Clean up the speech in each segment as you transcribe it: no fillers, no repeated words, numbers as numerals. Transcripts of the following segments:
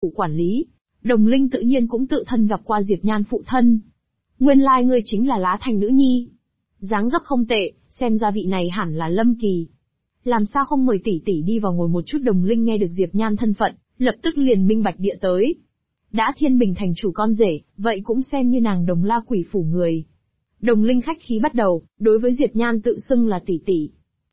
phủ quản lý. Đồng Linh tự nhiên cũng tự thân gặp qua Diệp Nhan phụ thân. Nguyên lai ngươi chính là Lá Thành nữ nhi. Dáng dấp không tệ, xem ra vị này hẳn là Lâm Kỳ. Làm sao không mời tỷ tỷ đi vào ngồi một chút. Đồng Linh nghe được Diệp Nhan thân phận, lập tức liền minh bạch địa tới. Đã Thiên Bình thành chủ con rể, vậy cũng xem như nàng Đồng La Quỷ phủ người. Đồng Linh khách khí bắt đầu, đối với Diệp Nhan tự xưng là tỷ tỷ.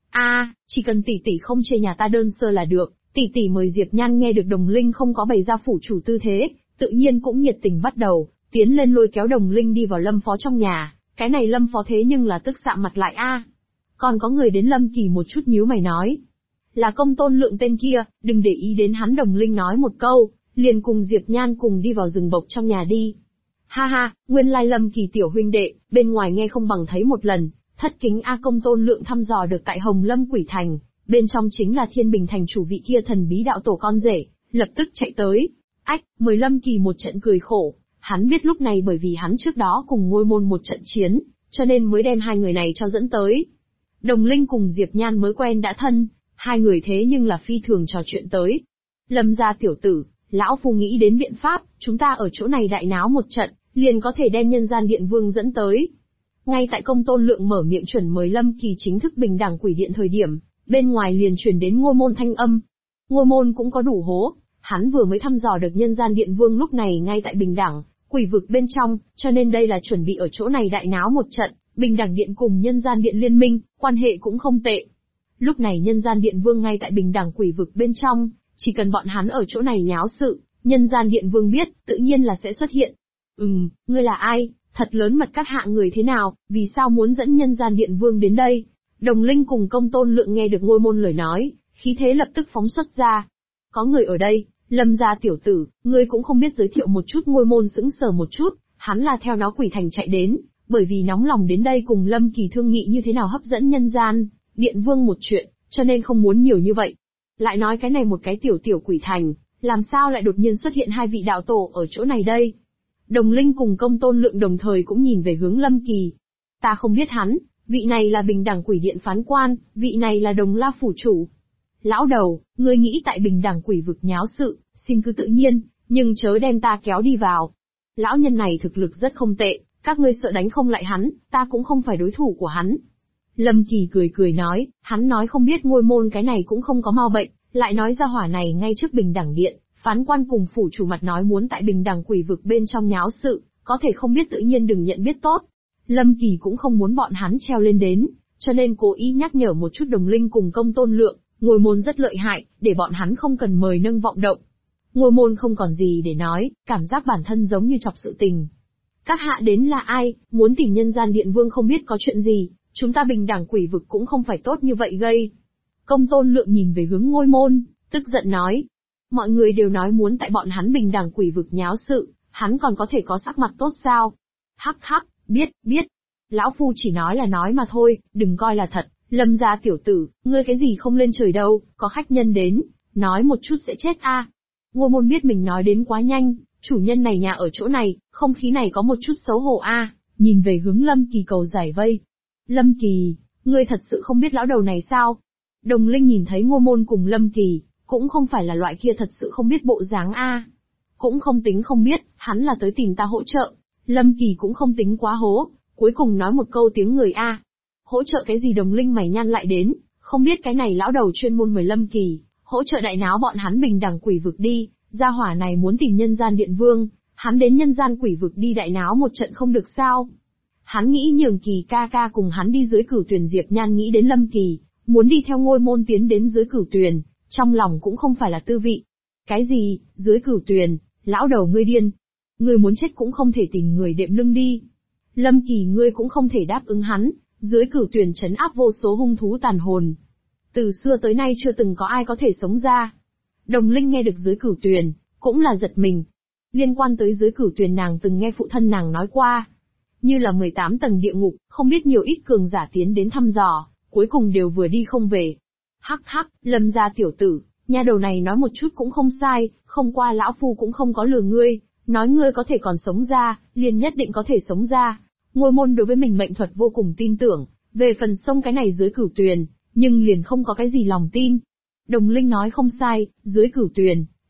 Chỉ cần tỷ tỷ không chê nhà ta đơn sơ là được. Tỷ tỷ mời Diệp Nhan nghe được Đồng Linh không có bày ra phủ chủ tư thế, tự nhiên cũng nhiệt tình bắt đầu, tiến lên lôi kéo Đồng Linh đi vào Lâm phó trong nhà. Cái này Lâm phó thế nhưng là tức sạm mặt lại Còn có người đến Lâm Kỳ một chút nhíu mày nói. Là Công Tôn Lượng tên kia, đừng để ý đến hắn. Đồng Linh nói một câu, liền cùng Diệp Nhan cùng đi vào rừng bộc trong nhà đi. Ha ha, nguyên lai Lâm Kỳ tiểu huynh đệ, bên ngoài nghe không bằng thấy một lần, thất kính Công Tôn Lượng thăm dò được tại Hồng Lâm Quỷ Thành, bên trong chính là Thiên Bình thành chủ vị kia thần bí đạo tổ con rể, lập tức chạy tới. Mời Lâm Kỳ một trận cười khổ, hắn biết lúc này bởi vì hắn trước đó cùng Ngôi Môn một trận chiến, cho nên mới đem hai người này cho dẫn tới. Đồng Linh cùng Diệp Nhan mới quen đã thân, hai người thế nhưng là phi thường trò chuyện tới. Lâm gia tiểu tử, lão phu nghĩ đến biện pháp, chúng ta ở chỗ này đại náo một trận, liền có thể đem Nhân Gian Điện Vương dẫn tới. Ngay tại Công Tôn Lượng mở miệng chuẩn mời Lâm Kỳ chính thức bình đẳng quỷ điện thời điểm, bên ngoài liền truyền đến Ngôi Môn thanh âm. Ngôi Môn cũng có đủ hố, hắn vừa mới thăm dò được Nhân Gian Điện Vương lúc này ngay tại bình đẳng quỷ vực bên trong, cho nên đây là chuẩn bị ở chỗ này đại náo một trận. Bình đẳng điện cùng Nhân Gian Điện liên minh, quan hệ cũng không tệ. Lúc này Nhân Gian Điện Vương ngay tại bình đẳng quỷ vực bên trong, chỉ cần bọn hắn ở chỗ này nháo sự, Nhân Gian Điện Vương biết, tự nhiên là sẽ xuất hiện. Ngươi là ai, thật lớn mật các hạ người thế nào, vì sao muốn dẫn Nhân Gian Điện Vương đến đây? Đồng Linh cùng Công Tôn Lượng nghe được Ngôi Môn lời nói, khí thế lập tức phóng xuất ra. Có người ở đây, Lâm gia tiểu tử, ngươi cũng không biết giới thiệu một chút. Ngôi Môn sững sờ một chút, hắn là theo nó Quỷ Thành chạy đến, bởi vì nóng lòng đến đây cùng Lâm Kỳ thương nghị như thế nào hấp dẫn Nhân Gian Điện Vương một chuyện, cho nên không muốn nhiều như vậy. Lại nói cái này một cái tiểu Quỷ Thành, làm sao lại đột nhiên xuất hiện hai vị đạo tổ ở chỗ này đây? Đồng Linh cùng Công Tôn Lượng đồng thời cũng nhìn về hướng Lâm Kỳ. Ta không biết hắn, vị này là bình đẳng quỷ điện phán quan, vị này là Đồng La phủ chủ. Lão đầu, ngươi nghĩ tại bình đẳng quỷ vực nháo sự, xin cứ tự nhiên, nhưng chớ đem ta kéo đi vào. Lão nhân này thực lực rất không tệ, các ngươi sợ đánh không lại hắn, ta cũng không phải đối thủ của hắn. Lâm Kỳ cười nói, hắn nói không biết Ngôi Môn cái này cũng không có mau bệnh, lại nói ra hỏa này ngay trước bình đẳng điện, phán quan cùng phủ chủ mặt nói muốn tại bình đẳng quỷ vực bên trong nháo sự, có thể không biết tự nhiên đừng nhận biết tốt. Lâm Kỳ cũng không muốn bọn hắn treo lên đến, cho nên cố ý nhắc nhở một chút Đồng Linh cùng Công Tôn Lượng, Ngôi Môn rất lợi hại, để bọn hắn không cần mời nâng vọng động. Ngôi Môn không còn gì để nói, cảm giác bản thân giống như chọc sự tình. Các hạ đến là ai, muốn tìm Nhân Gian Điện Vương không biết có chuyện gì, chúng ta bình đẳng quỷ vực cũng không phải tốt như vậy gây. Công Tôn Lượng nhìn về hướng Ngôi Môn, tức giận nói. Mọi người đều nói muốn tại bọn hắn bình đẳng quỷ vực nháo sự, hắn còn có thể có sắc mặt tốt sao? Hắc, biết. Lão phu chỉ nói là nói mà thôi, đừng coi là thật. Lâm gia tiểu tử, ngươi cái gì không lên trời đâu, có khách nhân đến, nói một chút sẽ chết Ngôi Môn biết mình nói đến quá nhanh, chủ nhân này nhà ở chỗ này, không khí này có một chút xấu hổ nhìn về hướng Lâm Kỳ cầu giải vây. Lâm Kỳ, ngươi thật sự không biết lão đầu này sao? Đồng Linh nhìn thấy Ngôi Môn cùng Lâm Kỳ, cũng không phải là loại kia thật sự không biết bộ dáng Cũng không tính không biết, hắn là tới tìm ta hỗ trợ. Lâm Kỳ cũng không tính quá hố, cuối cùng nói một câu tiếng người Hỗ trợ cái gì? Đồng Linh mày nhăn lại đến, không biết cái này lão đầu chuyên môn mời Lâm Kỳ, hỗ trợ đại náo bọn hắn bình đẳng quỷ vực đi, gia hỏa này muốn tìm Nhân Gian Điện Vương, hắn đến Nhân Gian quỷ vực đi đại náo một trận không được sao? Hắn nghĩ nhường Kỳ ca cùng hắn đi dưới Cửu Tuyền. Diệp Nhan nghĩ đến Lâm Kỳ, muốn đi theo Ngôi Môn tiến đến dưới Cửu Tuyền, trong lòng cũng không phải là tư vị. Cái gì, dưới Cửu Tuyền, lão đầu ngươi điên. Ngươi muốn chết cũng không thể tìm người đệm lưng đi. Lâm Kỳ ngươi cũng không thể đáp ứng hắn, dưới Cửu Tuyền trấn áp vô số hung thú tàn hồn. Từ xưa tới nay chưa từng có ai có thể sống ra. Đồng Linh nghe được dưới Cửu Tuyền, cũng là giật mình. Liên quan tới dưới Cửu Tuyền nàng từng nghe phụ thân nàng nói qua. Như là 18 tầng địa ngục, không biết nhiều ít cường giả tiến đến thăm dò, cuối cùng đều vừa đi không về. Hắc, Lâm gia tiểu tử, nha đầu này nói một chút cũng không sai, không qua lão phu cũng không có lừa ngươi, nói ngươi có thể còn sống ra, liền nhất định có thể sống ra. Ngôi Môn đối với mình mệnh thuật vô cùng tin tưởng, về phần sông cái này dưới Cửu Tuyền, nhưng liền không có cái gì lòng tin. Đồng Linh nói không sai, dưới Cửu Tuyền,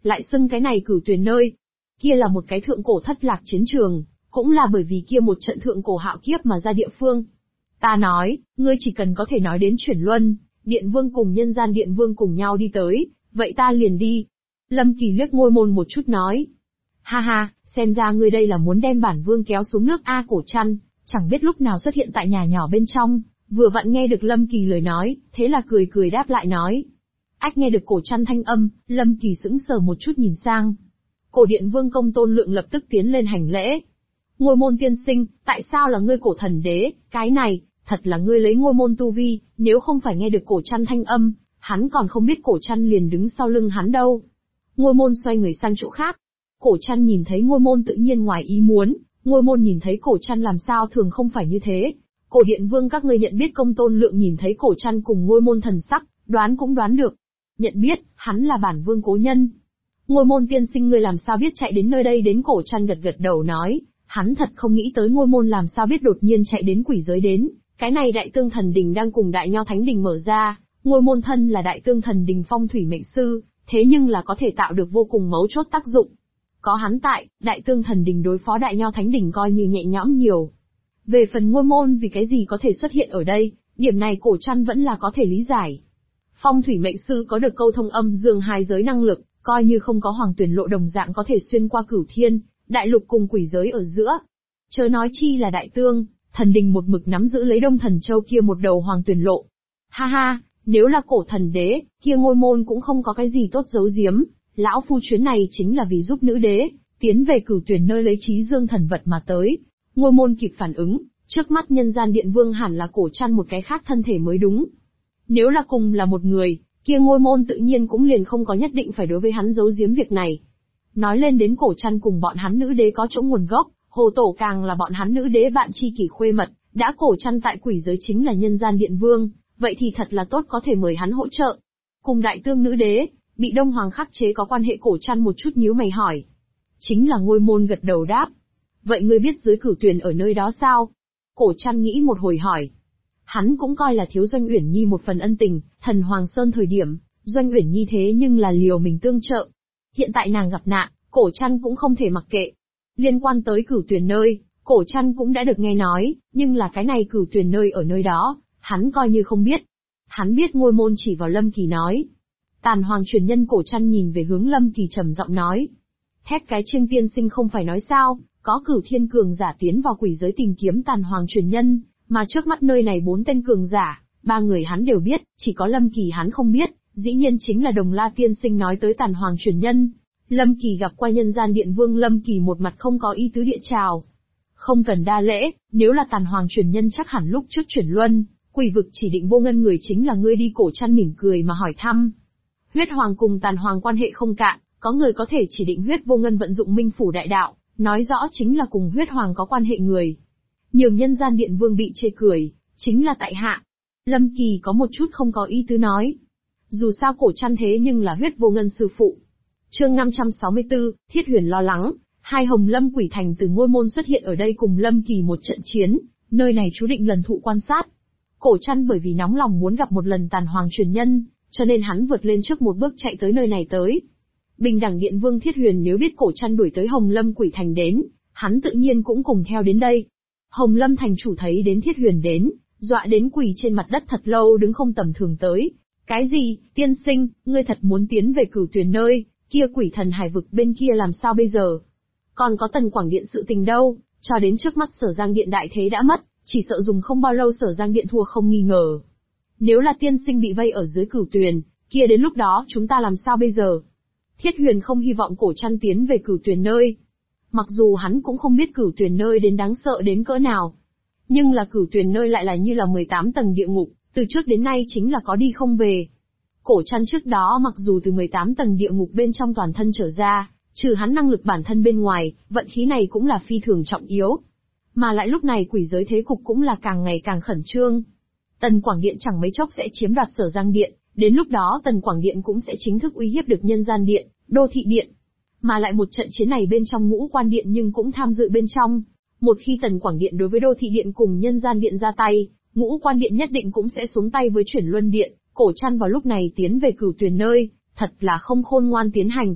lại xưng cái này Cửu Tuyền nơi. Kia là một cái thượng cổ thất lạc chiến trường, cũng là bởi vì kia một trận thượng cổ hạo kiếp mà ra địa phương. Ta nói, ngươi chỉ cần có thể nói đến chuyển luân, Điện Vương cùng Nhân Gian Điện Vương cùng nhau đi tới, vậy ta liền đi. Lâm Kỳ liếc Ngôi Môn một chút nói. Ha ha, xem ra ngươi đây là muốn đem bản vương kéo xuống nước A. Cổ Trăn, chẳng biết lúc nào xuất hiện tại nhà nhỏ bên trong, vừa vặn nghe được Lâm Kỳ lời nói, thế là cười cười đáp lại nói. Ách nghe được Cổ Trăn thanh âm, Lâm Kỳ sững sờ một chút nhìn sang. Cổ Điện Vương Công Tôn Lượng lập tức tiến lên hành lễ. Ngôi Môn tiên sinh, tại sao là ngươi Cổ Thần Đế, cái này, thật là ngươi lấy Ngôi Môn tu vi, nếu không phải nghe được Cổ Trăn thanh âm, hắn còn không biết Cổ Trăn liền đứng sau lưng hắn đâu. Ngôi Môn xoay người sang chỗ khác. Cổ Trăn nhìn thấy Ngôi Môn tự nhiên ngoài ý muốn, Ngôi Môn nhìn thấy Cổ Trăn làm sao thường không phải như thế. Cổ Điện Vương các ngươi nhận biết Công Tôn Lượng nhìn thấy Cổ Trăn cùng Ngôi Môn thần sắc, đoán cũng đoán được. Nhận biết, hắn là bản vương cố nhân. Ngôi Môn tiên sinh ngươi làm sao biết chạy đến nơi đây đến. Cổ Trăn gật gật đầu nói, hắn thật không nghĩ tới Ngôi Môn làm sao biết đột nhiên chạy đến quỷ giới đến. Cái này Đại Tương Thần Đình đang cùng Đại Nho Thánh Đình mở ra, Ngôi Môn thân là Đại Tương Thần Đình phong thủy mệnh sư, thế nhưng là có thể tạo được vô cùng mấu chốt tác dụng. Có hắn tại, Đại Tương Thần Đình đối phó Đại Nho Thánh Đình coi như nhẹ nhõm nhiều. Về phần Ngôi Môn vì cái gì có thể xuất hiện ở đây, điểm này Cổ Trăn vẫn là có thể lý giải. Phong thủy mệnh sư có được câu thông âm dương hai giới năng lực, coi như không có Hoàng Tuyển Lộ đồng dạng có thể xuyên qua cửu thiên, đại lục cùng quỷ giới ở giữa. Chớ nói chi là Đại Tương Thần Đình một mực nắm giữ lấy Đông Thần Châu kia một đầu Hoàng Tuyển Lộ. Ha ha, nếu là Cổ Thần Đế, kia Ngôi Môn cũng không có cái gì tốt giấu giếm, lão phu chuyến này chính là vì giúp nữ đế tiến về Cửu Tuyển nơi lấy Chí Dương thần vật mà tới. Ngôi Môn kịp phản ứng, trước mắt Nhân Gian Điện Vương hẳn là Cổ Trăn một cái khác thân thể mới đúng. Nếu là cùng là một người, kia Ngôi Môn tự nhiên cũng liền không có nhất định phải đối với hắn giấu giếm việc này. Nói lên đến Cổ Trăn cùng bọn hắn nữ đế có chỗ nguồn gốc, Hồ Tổ càng là bọn hắn nữ đế bạn tri kỷ khuê mật, đã Cổ Trăn tại quỷ giới chính là Nhân Gian Điện Vương, vậy thì thật là tốt có thể mời hắn hỗ trợ. Cùng Đại Tương nữ đế, bị Đông Hoàng khắc chế có quan hệ. Cổ Trăn một chút nhíu mày hỏi. Chính là Ngôi Môn gật đầu đáp. Vậy ngươi biết dưới Cửu Tuyền ở nơi đó sao? Cổ Trăn nghĩ một hồi hỏi. Hắn cũng coi là thiếu Doanh Uyển Nhi một phần ân tình, Thần Hoàng Sơn thời điểm, Doanh Uyển Nhi thế nhưng là liều mình tương trợ. Hiện tại nàng gặp nạn, Cổ Trăn cũng không thể mặc kệ. Liên quan tới Cửu Tuyền nơi, Cổ Trăn cũng đã được nghe nói, nhưng là cái này Cửu Tuyền nơi ở nơi đó, hắn coi như không biết. Hắn biết Ngôi Môn chỉ vào Lâm Kỳ nói. Tàn Hoàng truyền nhân. Cổ Trăn nhìn về hướng Lâm Kỳ trầm giọng nói. Thét cái Chiêng tiên sinh không phải nói sao, có Cửu Thiên cường giả tiến vào quỷ giới tìm kiếm Tàn Hoàng truyền nhân, mà trước mắt nơi này 4 tên cường giả, 3 người hắn đều biết, chỉ có Lâm Kỳ hắn không biết, dĩ nhiên chính là Đồng La tiên sinh nói tới Tàn Hoàng truyền nhân. Lâm Kỳ gặp qua Nhân Gian Điện Vương. Lâm Kỳ một mặt không có ý tứ địa chào. Không cần đa lễ, nếu là Tàn Hoàng truyền nhân chắc hẳn lúc trước chuyển luân, quỷ vực chỉ định vô ngân người chính là ngươi đi. Cổ Trăn mỉm cười mà hỏi thăm. Huyết Hoàng cùng Tàn Hoàng quan hệ không cạn, có người có thể chỉ định Huyết Vô Ngân vận dụng Minh Phủ Đại Đạo, nói rõ chính là cùng Huyết Hoàng có quan hệ người. Nhường Nhân Gian Điện Vương bị chê cười, chính là tại hạ. Lâm Kỳ có một chút không có ý tứ nói. Dù sao Cổ Trăn thế nhưng là Huyết Vô Ngân sư phụ. Chương 564, Thiết Huyền lo lắng, hai Hồng Lâm Quỷ Thành từ Ngôi Môn xuất hiện ở đây cùng Lâm Kỳ một trận chiến, nơi này chú định lần thụ quan sát. Cổ Trăn bởi vì nóng lòng muốn gặp một lần Tàn Hoàng truyền nhân, cho nên hắn vượt lên trước một bước chạy tới nơi này tới. Bình đẳng Điện Vương Thiết Huyền nếu biết Cổ Trăn đuổi tới Hồng Lâm Quỷ Thành đến, hắn tự nhiên cũng cùng theo đến đây. Hồng Lâm thành chủ thấy đến Thiết Huyền đến, dọa đến quỳ trên mặt đất thật lâu đứng không tầm thường tới. Cái gì, tiên sinh, ngươi thật muốn tiến về Cửu Tuyền nơi, kia quỷ thần hải vực bên kia làm sao bây giờ? Còn có Tần Quảng Điện sự tình đâu, cho đến trước mắt Sở Giang Điện đại thế đã mất, chỉ sợ dùng không bao lâu Sở Giang Điện thua không nghi ngờ. Nếu là tiên sinh bị vây ở dưới Cửu Tuyền, kia đến lúc đó chúng ta làm sao bây giờ? Thiết Huyền không hy vọng Cổ Trăn tiến về Cửu Tuyền nơi. Mặc dù hắn cũng không biết Cửu Tuyền nơi đến đáng sợ đến cỡ nào. Nhưng là Cửu Tuyền nơi lại là như là 18 tầng địa ngục, từ trước đến nay chính là có đi không về. Cổ Trăn trước đó mặc dù từ 18 tầng địa ngục bên trong toàn thân trở ra, trừ hắn năng lực bản thân bên ngoài, vận khí này cũng là phi thường trọng yếu. Mà lại lúc này quỷ giới thế cục cũng là càng ngày càng khẩn trương. Tần Quảng Điện chẳng mấy chốc sẽ chiếm đoạt Sở Giang Điện, đến lúc đó Tần Quảng Điện cũng sẽ chính thức uy hiếp được Nhân Gian Điện, Đô Thị Điện. Mà lại một trận chiến này bên trong Ngũ Quan Điện nhưng cũng tham dự bên trong. Một khi Tần Quảng Điện đối với Đô Thị Điện cùng Nhân Gian Điện ra tay, Ngũ Quan Điện nhất định cũng sẽ xuống tay với Chuyển Luân Điện. Cổ Trăn vào lúc này tiến về Cửu Tuyền nơi, thật là không khôn ngoan tiến hành.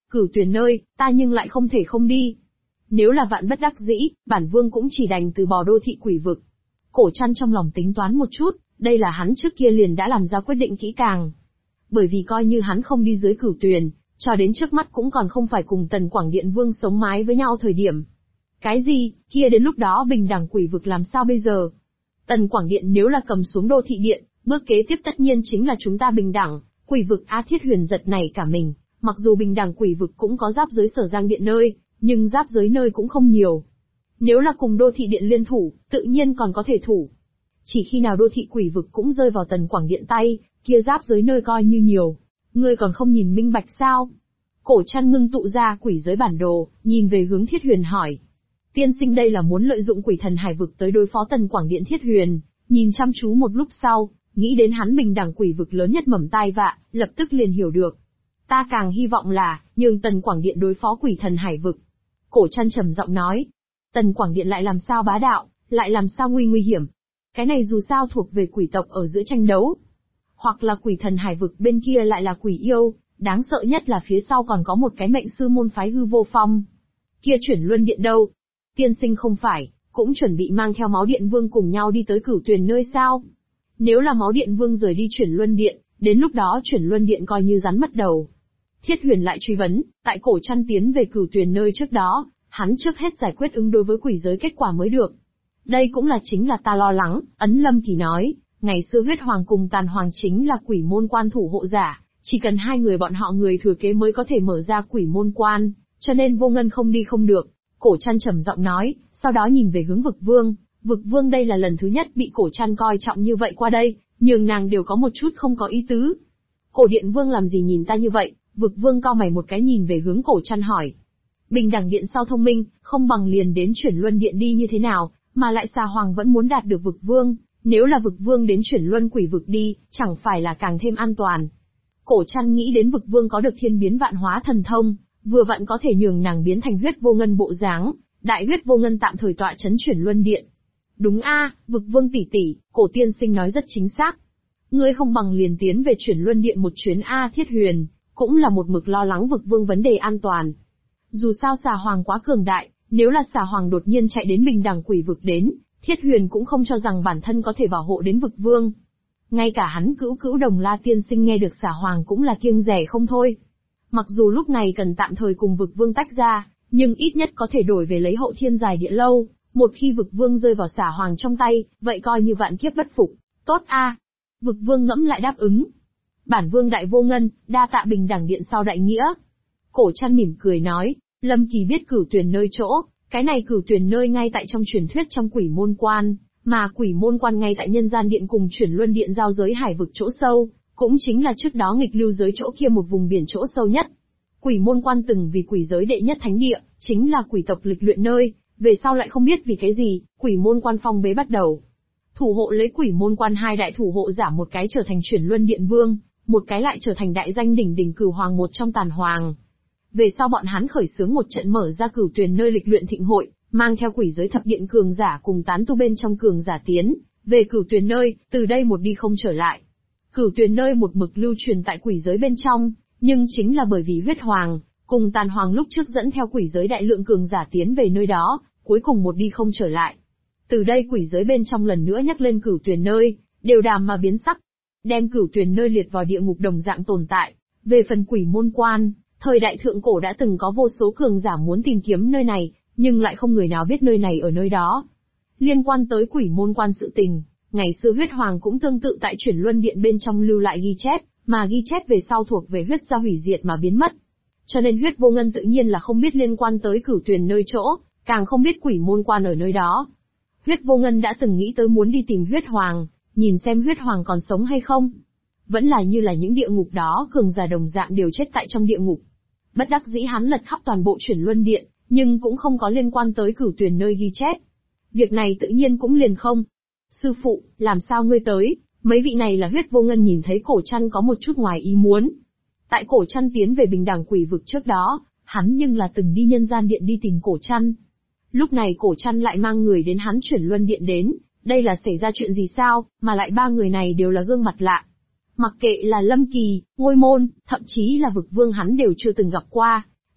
Cửu Tuyền nơi, ta nhưng lại không thể không đi. Nếu là vạn bất đắc dĩ, bản vương cũng chỉ đành từ bỏ đô thị quỷ vực. Cổ Trăn trong lòng tính toán một chút, đây là hắn trước kia liền đã làm ra quyết định kỹ càng. Bởi vì coi như hắn không đi dưới Cửu Tuyền, cho đến trước mắt cũng còn không phải cùng Tần Quảng Điện Vương sống mái với nhau thời điểm. Cái gì, kia đến lúc đó bình đẳng quỷ vực làm sao bây giờ? Tần Quảng Điện nếu là cầm xuống đô thị điện, bước kế tiếp tất nhiên chính là chúng ta bình đẳng, quỷ vực A Thiết Huyền giật này cả mình, mặc dù bình đẳng quỷ vực cũng có giáp giới Sở Giang Điện nơi, nhưng giáp giới nơi cũng không nhiều. Nếu là cùng đô thị điện liên thủ, tự nhiên còn có thể thủ. Chỉ khi nào đô thị quỷ vực cũng rơi vào Tần Quảng Điện tay, kia giáp giới nơi coi như nhiều. Ngươi còn không nhìn minh bạch sao? Cổ Trăn ngưng tụ ra quỷ giới bản đồ, nhìn về hướng Thiết Huyền hỏi. Tiên sinh đây là muốn lợi dụng quỷ thần hải vực tới đối phó Tần Quảng Điện. Thiết Huyền, nhìn chăm chú một lúc sau, nghĩ đến hắn bình đẳng quỷ vực lớn nhất mầm tai vạ, lập tức liền hiểu được. Ta càng hy vọng là, nhường Tần Quảng Điện đối phó quỷ thần hải vực. Cổ Trăn trầm giọng nói. Tần Quảng Điện lại làm sao bá đạo, lại làm sao nguy hiểm. Cái này dù sao thuộc về quỷ tộc ở giữa tranh đấu. Hoặc là quỷ thần hải vực bên kia lại là quỷ yêu, đáng sợ nhất là phía sau còn có một cái mệnh sư môn phái Hư Vô Phong. Kia Chuyển Luân Điện đâu? Tiên sinh không phải, cũng chuẩn bị mang theo Máu Điện Vương cùng nhau đi tới Cửu Tuyền nơi sao? Nếu là Máu Điện Vương rời đi Chuyển Luân Điện, đến lúc đó Chuyển Luân Điện coi như rắn mất đầu. Thiết Huyền lại truy vấn, tại Cổ Trăn tiến về Cửu Tuyền nơi trước đó, hắn trước hết giải quyết ứng đối với quỷ giới kết quả mới được. Đây cũng là chính là ta lo lắng, Ấn Lâm Kỳ nói, ngày xưa Huyết Hoàng cùng Tàn Hoàng chính là quỷ môn quan thủ hộ giả, chỉ cần hai người bọn họ người thừa kế mới có thể mở ra quỷ môn quan, cho nên Vô Ngân không đi không được. Cổ Trăn trầm giọng nói, sau đó nhìn về hướng Vực Vương. Vực Vương đây là lần thứ nhất bị Cổ Trăn coi trọng như vậy qua đây, nhường nàng đều có một chút không có ý tứ. Cổ Điện Vương làm gì nhìn ta như vậy? Vực Vương cau mày một cái nhìn về hướng Cổ Trăn hỏi. Bình đẳng điện sao thông minh, không bằng liền đến Chuyển Luân Điện đi như thế nào, mà lại Xà Hoàng vẫn muốn đạt được Vực Vương, nếu là Vực Vương đến Chuyển Luân quỷ vực đi, chẳng phải là càng thêm an toàn. Cổ Trăn nghĩ đến Vực Vương có được thiên biến vạn hóa thần thông, vừa vặn có thể nhường nàng biến thành huyết vô ngân bộ dáng, đại huyết vô ngân tạm thời tọa chấn Chuyển Luân Điện. Đúng a, Vực Vương tỷ tỷ, Cổ tiên sinh nói rất chính xác. Ngươi không bằng liền tiến về Chuyển Luân Điện một chuyến a. Thiết Huyền cũng là một mực lo lắng Vực Vương vấn đề an toàn. Dù sao Xà Hoàng quá cường đại, nếu là Xà Hoàng đột nhiên chạy đến bình đẳng quỷ vực đến, Thiết Huyền cũng không cho rằng bản thân có thể bảo hộ đến Vực Vương. Ngay cả hắn cữu Đồng La tiên sinh nghe được Xà Hoàng cũng là kiêng dè không thôi. Mặc dù lúc này cần tạm thời cùng Vực Vương tách ra, nhưng ít nhất có thể đổi về lấy Hậu Thiên Dài Địa Lâu, một khi Vực Vương rơi vào Xà Hoàng trong tay, vậy coi như vạn kiếp bất phục. Tốt a. Vực Vương ngẫm lại đáp ứng. Bản Vương đại vô ngân, đa tạ bình đẳng điện sau đại nghĩa. Cổ Trăn mỉm cười nói, Lâm Kỳ biết Cửu Tuyền nơi chỗ, cái này Cửu Tuyền nơi ngay tại trong truyền thuyết trong quỷ môn quan, mà quỷ môn quan ngay tại nhân gian điện cùng Chuyển Luân Điện giao giới hải vực chỗ sâu, cũng chính là trước đó nghịch lưu giới chỗ kia một vùng biển chỗ sâu nhất. Quỷ môn quan từng vì quỷ giới đệ nhất thánh địa, chính là quỷ tộc lịch luyện nơi, về sau lại không biết vì cái gì, quỷ môn quan phong bế bắt đầu. Thủ hộ lấy quỷ môn quan hai đại thủ hộ giả, một cái trở thành Chuyển Luân Điện Vương, một cái lại trở thành đại danh đỉnh đỉnh Cửu Hoàng một trong Tàn Hoàng. Về sau bọn hắn khởi xướng một trận mở ra Cửu Tuyền nơi lịch luyện thịnh hội, mang theo quỷ giới thập điện cường giả cùng tán tu bên trong cường giả tiến về Cửu Tuyền nơi, từ đây một đi không trở lại. Cửu Tuyền nơi một mực lưu truyền tại quỷ giới bên trong, nhưng chính là bởi vì Huyết Hoàng cùng Tàn Hoàng lúc trước dẫn theo quỷ giới đại lượng cường giả tiến về nơi đó, cuối cùng một đi không trở lại. Từ đây quỷ giới bên trong lần nữa nhắc lên Cửu Tuyền nơi, đều đàm mà biến sắc, đem Cửu Tuyền nơi liệt vào địa ngục đồng dạng tồn tại. Về phần quỷ môn quan, thời đại thượng cổ đã từng có vô số cường giả muốn tìm kiếm nơi này, nhưng lại không người nào biết nơi này ở nơi đó. Liên quan tới quỷ môn quan sự tình, ngày xưa Huyết Hoàng cũng tương tự tại Chuyển Luân Điện bên trong lưu lại ghi chép, mà ghi chép về sau thuộc về huyết gia hủy diệt mà biến mất. Cho nên Huyết Vô Ngân tự nhiên là không biết liên quan tới Cửu Tuyền nơi chỗ, càng không biết quỷ môn quan ở nơi đó. Huyết Vô Ngân đã từng nghĩ tới muốn đi tìm Huyết Hoàng, nhìn xem Huyết Hoàng còn sống hay không. Vẫn là như là những địa ngục đó cường giả đồng dạng đều chết tại trong địa ngục. Bất đắc dĩ hắn lật khắp toàn bộ Chuyển Luân Điện, nhưng cũng không có liên quan tới Cửu Tuyền nơi ghi chép. Việc này tự nhiên cũng liền không. Sư phụ, làm sao ngươi tới? Mấy vị này là Huyết Vô Ngân nhìn thấy Cổ Trăn có một chút ngoài ý muốn. Tại Cổ Trăn tiến về bình đẳng quỷ vực trước đó, hắn nhưng là từng đi nhân gian điện đi tìm Cổ Trăn. Lúc này Cổ Trăn lại mang người đến hắn Chuyển Luân Điện đến, đây là xảy ra chuyện gì sao, mà lại ba người này đều là gương mặt lạ. Mặc kệ là Lâm Kỳ, Ngôi Môn, thậm chí là Vực Vương hắn đều chưa từng gặp qua,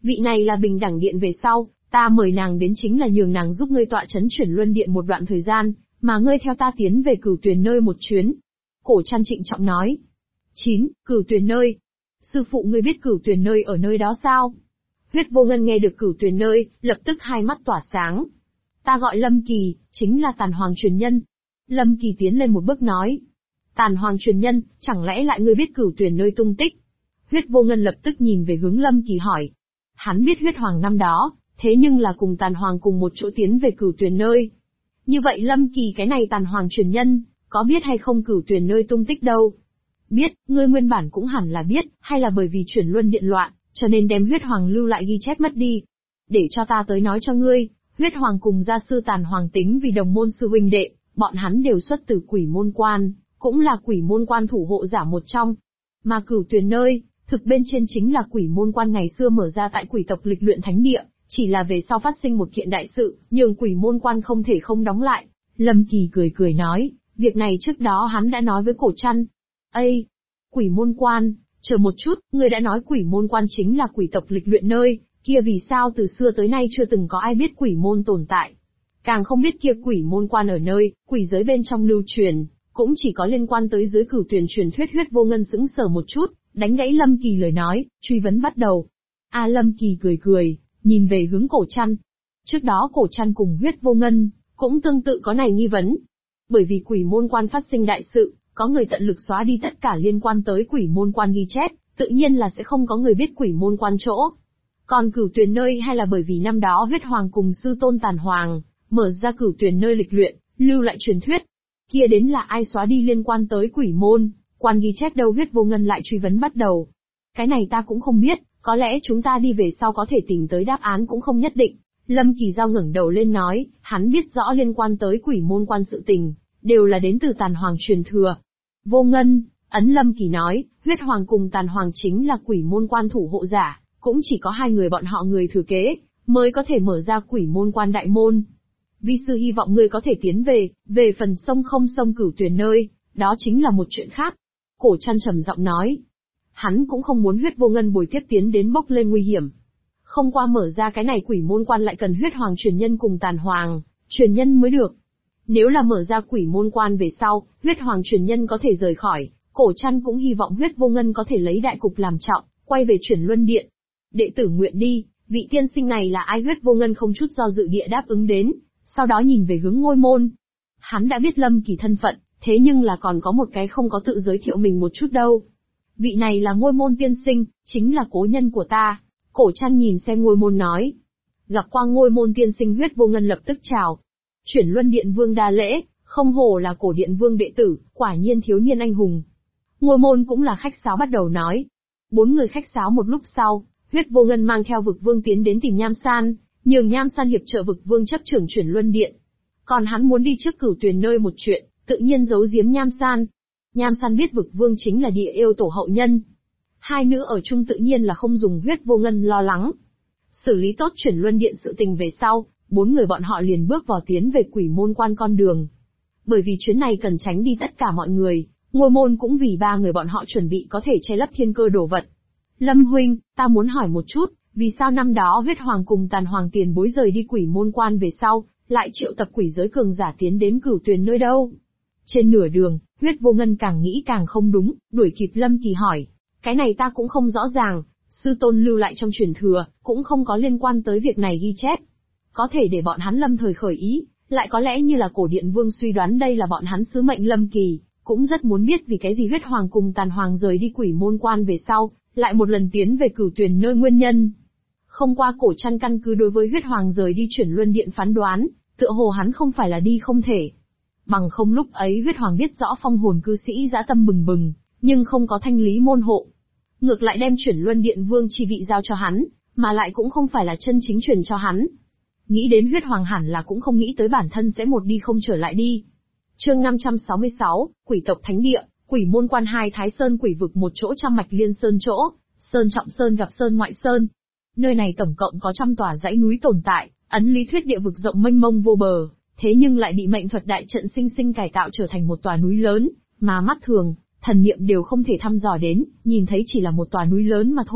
Vị này là Bình Đẳng Điện về sau, ta mời nàng đến chính là nhường nàng giúp ngươi tọa trấn Chuyển Luân Điện một đoạn thời gian, mà ngươi theo ta tiến về Cửu Tuyền nơi một chuyến. Cổ Trăn trịnh trọng nói. 9. Cửu Tuyền nơi. Sư phụ ngươi biết Cửu Tuyền nơi ở nơi đó sao? Huyết Vô Ngân nghe được Cửu Tuyền nơi, lập tức hai mắt tỏa sáng. Ta gọi Lâm Kỳ, chính là Tàn Hoàng truyền nhân. Lâm Kỳ tiến lên một bước nói. Tàn Hoàng truyền nhân, chẳng lẽ lại ngươi biết Cửu Tuyền nơi tung tích? Huyết Vô Ngân lập tức nhìn về hướng Lâm Kỳ hỏi. Hắn biết Huyết Hoàng năm đó, thế nhưng là cùng Tàn Hoàng cùng một chỗ tiến về Cửu Tuyền nơi. Như vậy Lâm Kỳ cái này Tàn Hoàng truyền nhân, có biết hay không Cửu Tuyền nơi tung tích đâu? Biết, ngươi nguyên bản cũng hẳn là biết, hay là bởi vì Chuyển Luân Điện loạn, cho nên đem Huyết Hoàng lưu lại ghi chép mất đi. Để cho ta tới nói cho ngươi, Huyết Hoàng cùng gia sư Tàn Hoàng tính vì đồng môn sư huynh đệ, bọn hắn đều xuất từ Quỷ Môn Quan, cũng là Quỷ Môn Quan thủ hộ giả một trong. Mà Cửu Tuyền nơi, thực bên trên chính là Quỷ Môn Quan ngày xưa mở ra tại quỷ tộc lịch luyện thánh địa, chỉ là về sau phát sinh một kiện đại sự, nhường Quỷ Môn Quan không thể không đóng lại. Lâm Kỳ cười cười nói, việc này trước đó hắn đã nói với Cổ Trăn. Ây! Quỷ Môn Quan, chờ một chút, ngươi đã nói Quỷ Môn Quan chính là quỷ tộc lịch luyện nơi, kia vì sao từ xưa tới nay chưa từng có ai biết quỷ môn tồn tại. Càng không biết kia Quỷ Môn Quan ở nơi, quỷ giới bên trong lưu truyền, cũng chỉ có liên quan tới giới Cửu Tuyền truyền thuyết. Huyết Vô Ngân sững sờ một chút, đánh gãy Lâm Kỳ lời nói, truy vấn bắt đầu. Lâm Kỳ cười cười, nhìn về hướng Cổ Trăn. Trước đó Cổ Trăn cùng Huyết Vô Ngân, cũng tương tự có này nghi vấn. Bởi vì Quỷ Môn Quan phát sinh đại sự, có người tận lực xóa đi tất cả liên quan tới Quỷ Môn Quan ghi chép, tự nhiên là sẽ không có người biết Quỷ Môn Quan chỗ. Còn Cửu Tuyền nơi hay là bởi vì năm đó Huyết Hoàng cùng sư tôn Tàn Hoàng, mở ra Cửu Tuyền nơi lịch luyện, lưu lại truyền thuyết. Kia đến là ai xóa đi liên quan tới Quỷ Môn Quan ghi chép đâu? Huyết Vô Ngân lại truy vấn bắt đầu. Cái này ta cũng không biết, có lẽ chúng ta đi về sau có thể tìm tới đáp án cũng không nhất định. Lâm Kỳ Giao ngẩng đầu lên nói, hắn biết rõ liên quan tới Quỷ Môn Quan sự tình, đều là đến từ Tàn Hoàng truyền thừa. Vô Ngân, ấn Lâm Kỳ nói, Huyết Hoàng cùng Tàn Hoàng chính là Quỷ Môn Quan thủ hộ giả, cũng chỉ có hai người bọn họ người thừa kế, mới có thể mở ra Quỷ Môn Quan đại môn. Vi sư hy vọng ngươi có thể tiến về phần sông không sông Cửu Tuyền nơi, đó chính là một chuyện khác. Cổ Trăn trầm giọng nói. Hắn cũng không muốn Huyết Vô Ngân bồi tiếp tiến đến bốc lên nguy hiểm. Không qua mở ra cái này Quỷ Môn Quan lại cần Huyết Hoàng truyền nhân cùng Tàn Hoàng truyền nhân mới được. Nếu là mở ra Quỷ Môn Quan về sau, Huyết Hoàng truyền nhân có thể rời khỏi, Cổ Trăn cũng hy vọng Huyết Vô Ngân có thể lấy đại cục làm trọng, quay về Chuyển Luân Điện. Đệ tử nguyện đi, vị tiên sinh này là ai? Huyết Vô Ngân không chút do dự địa đáp ứng đến, sau đó nhìn về hướng Ngôi Môn. Hắn đã biết Lâm Kỳ thân phận, thế nhưng là còn có một cái không có tự giới thiệu mình một chút đâu. Vị này là Ngôi Môn tiên sinh, chính là cố nhân của ta. Cổ Trăn nhìn xem Ngôi Môn nói. Gặp qua Ngôi Môn tiên sinh. Huyết Vô Ngân lập tức chào. Chuyển Luân Điện Vương đa lễ, không hổ là Cổ Điện Vương đệ tử, quả nhiên thiếu niên anh hùng. Ngôi Môn cũng là khách sáo bắt đầu nói. Bốn người khách sáo một lúc sau, Huyết Vô Ngân mang theo Vực Vương tiến đến tìm Nham San, nhường Nham San hiệp trợ Vực Vương chấp trưởng Chuyển Luân Điện. Còn hắn muốn đi trước Cửu Tuyền nơi một chuyện, tự nhiên giấu giếm Nham San. Nham San biết Vực Vương chính là Địa Yêu Tổ hậu nhân. Hai nữ ở chung tự nhiên là không dùng Huyết Vô Ngân lo lắng. Xử lý tốt Chuyển Luân Điện sự tình về sau, bốn người bọn họ liền bước vào tiến về Quỷ Môn Quan con đường. Bởi vì chuyến này cần tránh đi tất cả mọi người, Ngôi Môn cũng vì ba người bọn họ chuẩn bị có thể che lấp thiên cơ đồ vật. Lâm huynh, ta muốn hỏi một chút, vì sao năm đó Huyết Hoàng cùng Tàn Hoàng tiền bối rời đi Quỷ Môn Quan về sau, lại triệu tập quỷ giới cường giả tiến đến Cửu Tuyền nơi đâu? Trên nửa đường, Huyết Vô Ngân càng nghĩ càng không đúng, đuổi kịp Lâm Kỳ hỏi. Cái này ta cũng không rõ ràng, sư tôn lưu lại trong truyền thừa, cũng không có liên quan tới việc này ghi chép. Có thể để bọn hắn lâm thời khởi ý, lại có lẽ như là Cổ Điện Vương suy đoán đây là bọn hắn sứ mệnh. Lâm Kỳ cũng rất muốn biết vì cái gì Huyết Hoàng cùng Tàn Hoàng rời đi Quỷ Môn Quan về sau, lại một lần tiến về Cửu Tuyền nơi nguyên nhân. Không qua Cổ Trăn căn cứ đối với Huyết Hoàng rời đi Chuyển Luân Điện phán đoán, tựa hồ hắn không phải là đi không thể. Bằng không lúc ấy Huyết Hoàng biết rõ phong hồn cư sĩ dã tâm bừng bừng, nhưng không có thanh lý môn hộ. Ngược lại đem Chuyển Luân Điện Vương chi vị giao cho hắn, mà lại cũng không phải là chân chính truyền cho hắn. Nghĩ đến Huyết Hoàng hẳn là cũng không nghĩ tới bản thân sẽ một đi không trở lại đi. Chương 566, Quỷ tộc Thánh Địa, Quỷ Môn Quan hai Thái Sơn quỷ vực một chỗ trăm mạch liên sơn chỗ, Sơn Trọng Sơn gặp Sơn Ngoại Sơn. Nơi này tổng cộng có 100 tòa dãy núi tồn tại, ấn lý thuyết địa vực rộng mênh mông vô bờ, thế nhưng lại bị mệnh thuật đại trận sinh sinh cải tạo trở thành một tòa núi lớn, mà mắt thường, thần niệm đều không thể thăm dò đến, nhìn thấy chỉ là một tòa núi lớn mà thôi,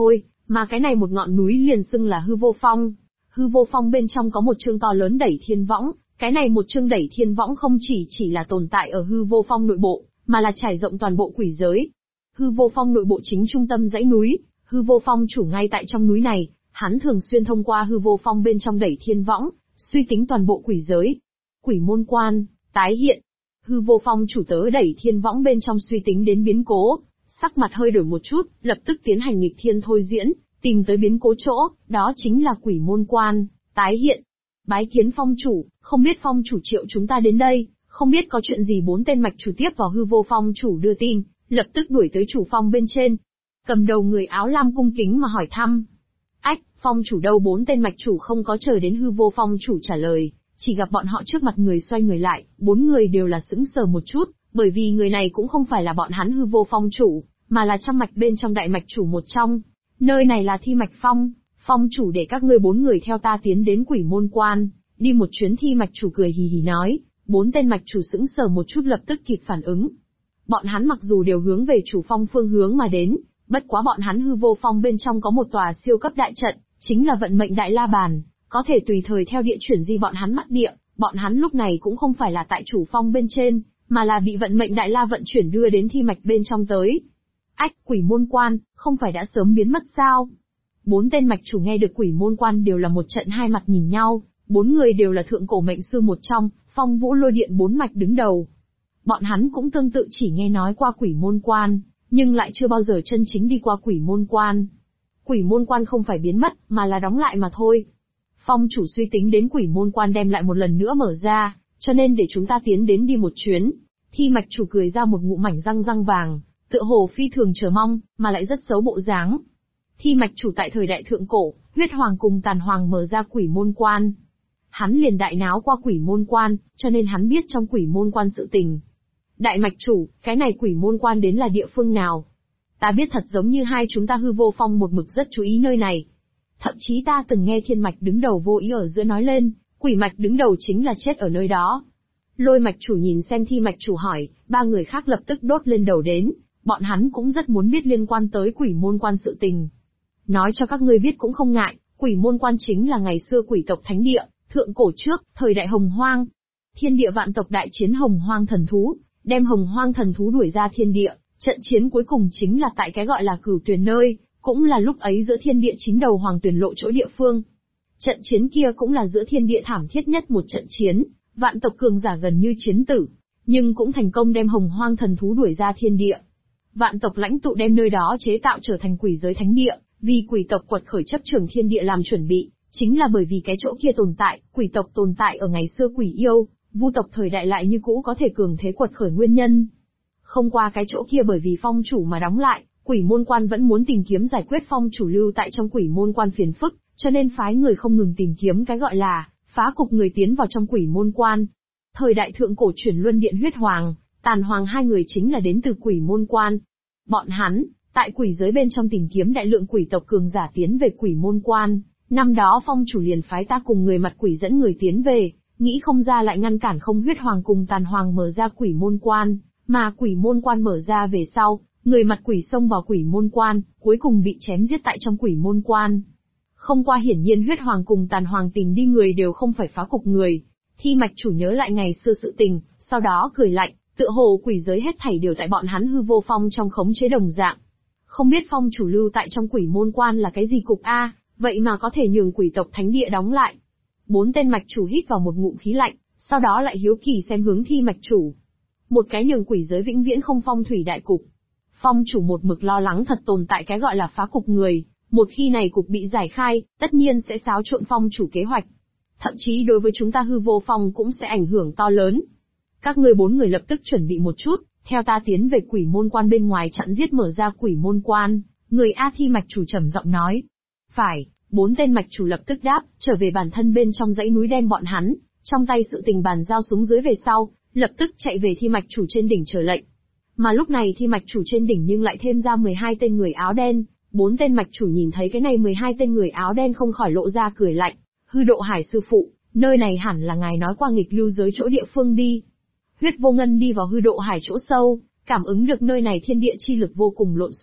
Mà cái này một ngọn núi liền xưng là Hư Vô Phong. Hư Vô Phong bên trong có một chương to lớn đẩy thiên võng, cái này một chương đẩy thiên võng không chỉ là tồn tại ở Hư Vô Phong nội bộ, mà là trải rộng toàn bộ quỷ giới. Hư Vô Phong nội bộ chính trung tâm dãy núi, Hư Vô Phong chủ ngay tại trong núi này, hắn thường xuyên thông qua Hư Vô Phong bên trong đẩy thiên võng, suy tính toàn bộ quỷ giới. Quỷ môn quan, tái hiện. Hư Vô Phong chủ tớ đẩy thiên võng bên trong suy tính đến biến cố, sắc mặt hơi đổi một chút, lập tức tiến hành nghịch thiên thôi diễn, tìm tới biến cố chỗ, đó chính là quỷ môn quan, tái hiện. Bái kiến phong chủ, không biết phong chủ triệu chúng ta đến đây, không biết có chuyện gì. Bốn tên mạch chủ tiếp vào Hư Vô Phong chủ đưa tin, lập tức đuổi tới chủ phong bên trên. Cầm đầu người áo lam cung kính mà hỏi thăm. Ách, phong chủ đâu? Bốn tên mạch chủ không có chờ đến Hư Vô Phong chủ trả lời, chỉ gặp bọn họ trước mặt người xoay người lại, bốn người đều là sững sờ một chút, bởi vì người này cũng không phải là bọn hắn Hư Vô Phong chủ, mà là trăm mạch bên trong đại mạch chủ một trong. Nơi này là Thi Mạch Phong, phong chủ để các ngươi bốn người theo ta tiến đến quỷ môn quan, đi một chuyến. Thi mạch chủ cười hì hì nói, bốn tên mạch chủ sững sờ một chút lập tức kịp phản ứng. Bọn hắn mặc dù đều hướng về chủ phong phương hướng mà đến, bất quá bọn hắn Hư Vô Phong bên trong có một tòa siêu cấp đại trận, chính là vận mệnh đại la bàn, có thể tùy thời theo địa chuyển di bọn hắn mắt địa. Bọn hắn lúc này cũng không phải là tại chủ phong bên trên, mà là bị vận mệnh đại la vận chuyển đưa đến thi mạch bên trong tới. Ách, quỷ môn quan, không phải đã sớm biến mất sao? Bốn tên mạch chủ nghe được quỷ môn quan đều là một trận hai mặt nhìn nhau, bốn người đều là thượng cổ mệnh sư một trong, Phong Vũ Lôi Điện bốn mạch đứng đầu. Bọn hắn cũng tương tự chỉ nghe nói qua quỷ môn quan, nhưng lại chưa bao giờ chân chính đi qua quỷ môn quan. Quỷ môn quan không phải biến mất, mà là đóng lại mà thôi. Phong chủ suy tính đến quỷ môn quan đem lại một lần nữa mở ra, cho nên để chúng ta tiến đến đi một chuyến. Thi mạch chủ cười ra một ngụm mảnh răng răng vàng, tựa hồ phi thường chờ mong, mà lại rất xấu bộ dáng. Thi mạch chủ tại thời đại thượng cổ, huyết hoàng cùng tàn hoàng mở ra quỷ môn quan. Hắn liền đại náo qua quỷ môn quan, cho nên hắn biết trong quỷ môn quan sự tình. Đại mạch chủ, cái này quỷ môn quan đến là địa phương nào? Ta biết thật giống như hai chúng ta Hư Vô Phong một mực rất chú ý nơi này. Thậm chí ta từng nghe thiên mạch đứng đầu vô ý ở giữa nói lên, quỷ mạch đứng đầu chính là chết ở nơi đó. Lôi mạch chủ nhìn xem thi mạch chủ hỏi, ba người khác lập tức đốt lên đầu đến, bọn hắn cũng rất muốn biết liên quan tới quỷ môn quan sự tình. Nói cho các ngươi biết cũng không ngại, quỷ môn quan chính là ngày xưa quỷ tộc thánh địa, thượng cổ trước, thời đại hồng hoang. Thiên địa vạn tộc đại chiến hồng hoang thần thú, đem hồng hoang thần thú đuổi ra thiên địa, trận chiến cuối cùng chính là tại cái gọi là Cửu Tuyền nơi, cũng là lúc ấy giữa thiên địa 9 đầu hoàng tuyển lộ chỗ địa phương. Trận chiến kia cũng là giữa thiên địa thảm thiết nhất một trận chiến, vạn tộc cường giả gần như chiến tử, nhưng cũng thành công đem hồng hoang thần thú đuổi ra thiên địa. Vạn tộc lãnh tụ đem nơi đó chế tạo trở thành quỷ giới thánh địa, vì quỷ tộc quật khởi chấp trường thiên địa làm chuẩn bị, chính là bởi vì cái chỗ kia tồn tại, quỷ tộc tồn tại ở ngày xưa quỷ yêu, vu tộc thời đại lại như cũ có thể cường thế quật khởi nguyên nhân. Không qua cái chỗ kia bởi vì phong chủ mà đóng lại, quỷ môn quan vẫn muốn tìm kiếm giải quyết phong chủ lưu tại trong quỷ môn quan phiền phức, cho nên phái người không ngừng tìm kiếm cái gọi là phá cục người tiến vào trong quỷ môn quan. Thời đại thượng cổ chuyển luân điện huyết hoàng, tàn hoàng hai người chính là đến từ quỷ môn quan. Bọn hắn, tại quỷ giới bên trong tìm kiếm đại lượng quỷ tộc cường giả tiến về quỷ môn quan, năm đó phong chủ liền phái ta cùng người mặt quỷ dẫn người tiến về, nghĩ không ra lại ngăn cản không huyết hoàng cùng tàn hoàng mở ra quỷ môn quan, mà quỷ môn quan mở ra về sau, người mặt quỷ xông vào quỷ môn quan, cuối cùng bị chém giết tại trong quỷ môn quan. Không qua hiển nhiên huyết hoàng cùng tàn hoàng tìm đi người đều không phải phá cục người. Thi mạch chủ nhớ lại ngày xưa sự tình, sau đó cười lạnh, tựa hồ quỷ giới hết thảy đều tại bọn hắn Hư Vô Phong trong khống chế đồng dạng. Không biết phong chủ lưu tại trong quỷ môn quan là cái gì cục a, vậy mà có thể nhường quỷ tộc thánh địa đóng lại. Bốn tên mạch chủ hít vào một ngụm khí lạnh, sau đó lại hiếu kỳ xem hướng thi mạch chủ. Một cái nhường quỷ giới vĩnh viễn không phong thủy đại cục. Phong chủ một mực lo lắng thật tồn tại cái gọi là phá cục người, một khi này cục bị giải khai, tất nhiên sẽ xáo trộn phong chủ kế hoạch. Thậm chí đối với chúng ta Hư Vô Phong cũng sẽ ảnh hưởng to lớn. Các ngươi bốn người lập tức chuẩn bị một chút, theo ta tiến về quỷ môn quan bên ngoài chặn giết mở ra quỷ môn quan, người A thi mạch chủ trầm giọng nói. Phải, bốn tên mạch chủ lập tức đáp, trở về bản thân bên trong dãy núi đem bọn hắn, trong tay sự tình bàn giao xuống dưới về sau, lập tức chạy về thi mạch chủ trên đỉnh chờ lệnh. Mà lúc này thi mạch chủ trên đỉnh nhưng lại thêm ra 12 tên người áo đen, bốn tên mạch chủ nhìn thấy cái này 12 tên người áo đen không khỏi lộ ra cười lạnh. Hư Độ Hải sư phụ, nơi này hẳn là ngài nói qua nghịch lưu giới chỗ địa phương đi. Huyết Vô Ngân đi vào Hư Độ Hải chỗ sâu, cảm ứng được nơi này thiên địa chi lực vô cùng lộn xộn,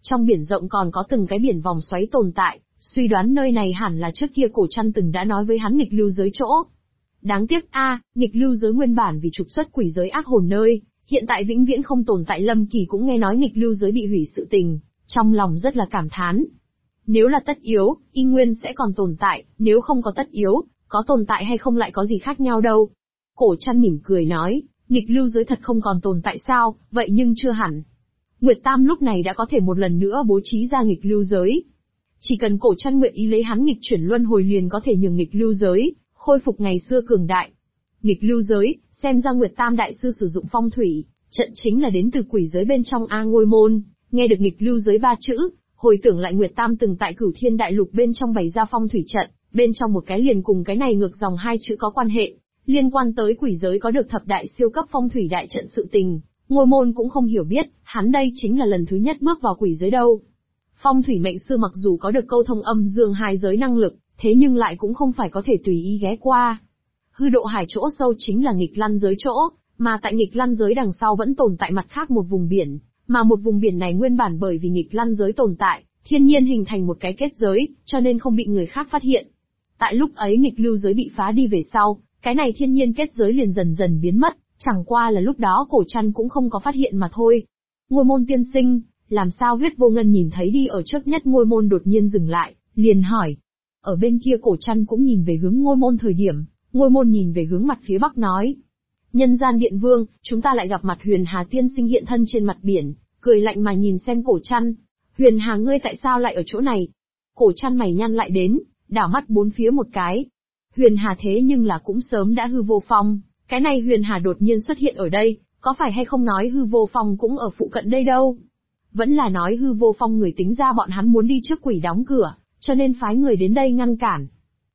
Trong biển rộng còn có từng cái biển vòng xoáy tồn tại, suy đoán nơi này hẳn là trước kia Cổ Trăn từng đã nói với hắn nghịch lưu giới chỗ. Đáng tiếc nghịch lưu giới nguyên bản vì trục xuất quỷ giới ác hồn nơi, hiện tại vĩnh viễn không tồn tại. Lâm Kỳ cũng nghe nói nghịch lưu giới bị hủy sự tình, trong lòng rất là cảm thán. Nếu là tất yếu, y nguyên sẽ còn tồn tại, nếu không có tất yếu, có tồn tại hay không lại có gì khác nhau đâu. Cổ Trăn mỉm cười nói, nghịch lưu giới thật không còn tồn tại sao, vậy nhưng chưa hẳn. Nguyệt Tam lúc này đã có thể một lần nữa bố trí ra nghịch lưu giới. Chỉ cần Cổ Trăn nguyện ý lấy hắn nghịch chuyển luân hồi liền có thể nhường nghịch lưu giới khôi phục ngày xưa cường đại. Nghịch lưu giới, xem ra Nguyệt Tam đại sư sử dụng phong thủy, trận chính là đến từ quỷ giới bên trong Ngôi Môn. Nghe được nghịch lưu giới 3 chữ, hồi tưởng lại Nguyệt Tam từng tại Cửu Thiên Đại Lục bên trong bày ra phong thủy trận, bên trong một cái liền cùng cái này ngược dòng 2 chữ có quan hệ, liên quan tới quỷ giới có được thập đại siêu cấp phong thủy đại trận sự tình. Ngôi Môn cũng không hiểu biết, hắn đây chính là lần thứ nhất bước vào quỷ giới đâu. Phong thủy mệnh sư mặc dù có được câu thông âm dương 2 giới năng lực, thế nhưng lại cũng không phải có thể tùy ý ghé qua. Hư độ hải chỗ sâu chính là nghịch lăn giới chỗ, mà tại nghịch lăn giới đằng sau vẫn tồn tại mặt khác một vùng biển, mà một vùng biển này nguyên bản bởi vì nghịch lăn giới tồn tại, thiên nhiên hình thành một cái kết giới, cho nên không bị người khác phát hiện. Tại lúc ấy nghịch lưu giới bị phá đi về sau, cái này thiên nhiên kết giới liền dần dần biến mất, chẳng qua là lúc đó Cổ Trăn cũng không có phát hiện mà thôi. Ngôi Môn tiên sinh, làm sao Huyết Vô Ngân nhìn thấy đi ở trước nhất Ngôi Môn đột nhiên dừng lại, liền hỏi. Ở bên kia Cổ Trăn cũng nhìn về hướng Ngôi Môn thời điểm, Ngôi Môn nhìn về hướng mặt phía bắc nói. Nhân gian điện vương, chúng ta lại gặp mặt Huyền Hà tiên sinh hiện thân trên mặt biển, cười lạnh mà nhìn xem Cổ Trăn. Huyền Hà ngươi tại sao lại ở chỗ này? Cổ Trăn mày nhăn lại đến, đảo mắt bốn phía một cái. Huyền Hà thế nhưng là cũng sớm đã hư vô phong, cái này Huyền Hà đột nhiên xuất hiện ở đây, có phải hay không nói hư vô phong cũng ở phụ cận đây đâu? Vẫn là nói hư vô phong người tính ra bọn hắn muốn đi trước quỷ đóng cửa, cho nên phái người đến đây ngăn cản.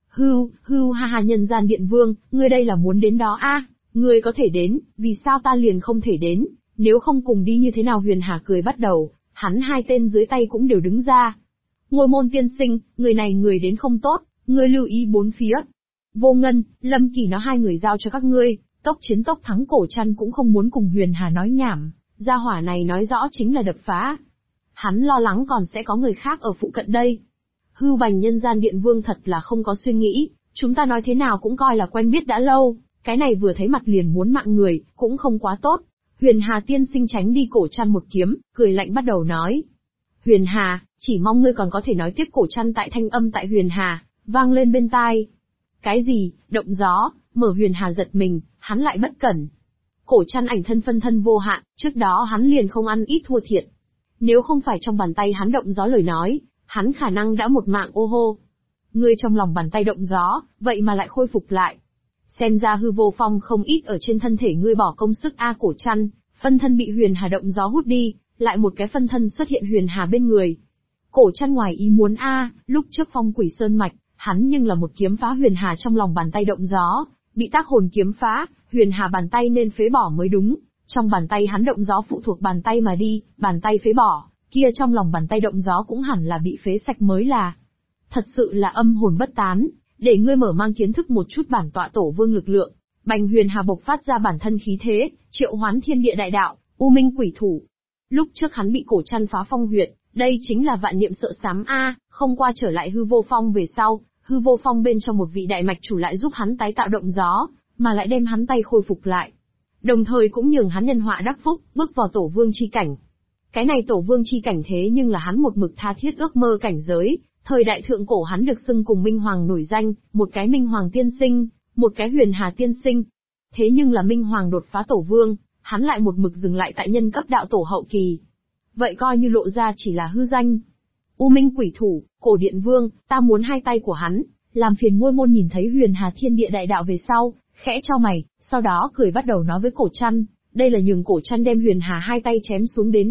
Hưu ha ha, nhân gian điện vương, ngươi đây là muốn đến đó ngươi có thể đến, vì sao ta liền không thể đến, nếu không cùng đi như thế nào? Huyền Hà cười bắt đầu, hắn 2 tên dưới tay cũng đều đứng ra. Ngôi Môn tiên sinh, người này người đến không tốt, ngươi lưu ý bốn phía. Vô Ngân, Lâm Kỳ nó 2 người giao cho các ngươi, tốc chiến tốc thắng. Cổ Trăn cũng không muốn cùng Huyền Hà nói nhảm, gia hỏa này nói rõ chính là đập phá. Hắn lo lắng còn sẽ có người khác ở phụ cận đây. Hư Vành nhân gian điện vương thật là không có suy nghĩ, chúng ta nói thế nào cũng coi là quen biết đã lâu, cái này vừa thấy mặt liền muốn mạng người, cũng không quá tốt. Huyền Hà tiên sinh tránh đi. Cổ Trăn một kiếm, cười lạnh bắt đầu nói. Huyền Hà, chỉ mong ngươi còn có thể nói tiếp. Cổ Trăn tại thanh âm tại Huyền Hà vang lên bên tai. Cái gì, động gió? Mở Huyền Hà giật mình, hắn lại bất cẩn. Cổ Trăn ảnh thân phân thân vô hạn, trước đó hắn liền không ăn ít thua thiệt. Nếu không phải trong bàn tay hắn động gió lời nói, hắn khả năng đã một mạng ô hô. Ngươi trong lòng bàn tay động gió, vậy mà lại khôi phục lại. Xem ra hư vô phong không ít ở trên thân thể ngươi bỏ công sức. Cổ Trăn, phân thân bị Huyền Hà động gió hút đi, lại một cái phân thân xuất hiện Huyền Hà bên người. Cổ Trăn ngoài ý muốn lúc trước Phong Quỷ Sơn mạch, hắn nhưng là một kiếm phá Huyền Hà trong lòng bàn tay động gió, bị tác hồn kiếm phá, Huyền Hà bàn tay nên phế bỏ mới đúng. Trong bàn tay hắn động gió phụ thuộc bàn tay mà đi, bàn tay phế bỏ, kia trong lòng bàn tay động gió cũng hẳn là bị phế sạch mới là. Thật sự là âm hồn bất tán, để ngươi mở mang kiến thức một chút bản tọa tổ vương lực lượng. Bành Huyền Hà bộc phát ra bản thân khí thế, triệu hoán thiên địa đại đạo, u minh quỷ thủ. Lúc trước hắn bị Cổ Trăn phá phong huyệt, đây chính là vạn niệm sợ sám không qua trở lại hư vô phong về sau, hư vô phong bên trong một vị đại mạch chủ lại giúp hắn tái tạo động gió, mà lại đem hắn tay khôi phục lại. Đồng thời cũng nhường hắn nhân họa đắc phúc, bước vào tổ vương chi cảnh. Cái này tổ vương chi cảnh thế nhưng là hắn một mực tha thiết ước mơ cảnh giới, thời đại thượng cổ hắn được xưng cùng Minh Hoàng nổi danh, một cái Minh Hoàng tiên sinh, một cái Huyền Hà tiên sinh. Thế nhưng là Minh Hoàng đột phá tổ vương, hắn lại một mực dừng lại tại nhân cấp đạo tổ hậu kỳ. Vậy coi như lộ ra chỉ là hư danh. U minh quỷ thủ, cổ điện vương, ta muốn 2 tay của hắn, làm phiền Ngôi Môn. Nhìn thấy Huyền Hà thiên địa đại đạo về sau, khẽ chau mày, sau đó cười bắt đầu nói với Cổ Trăn, đây là nhường Cổ Trăn đem Huyền Hà 2 tay chém xuống đến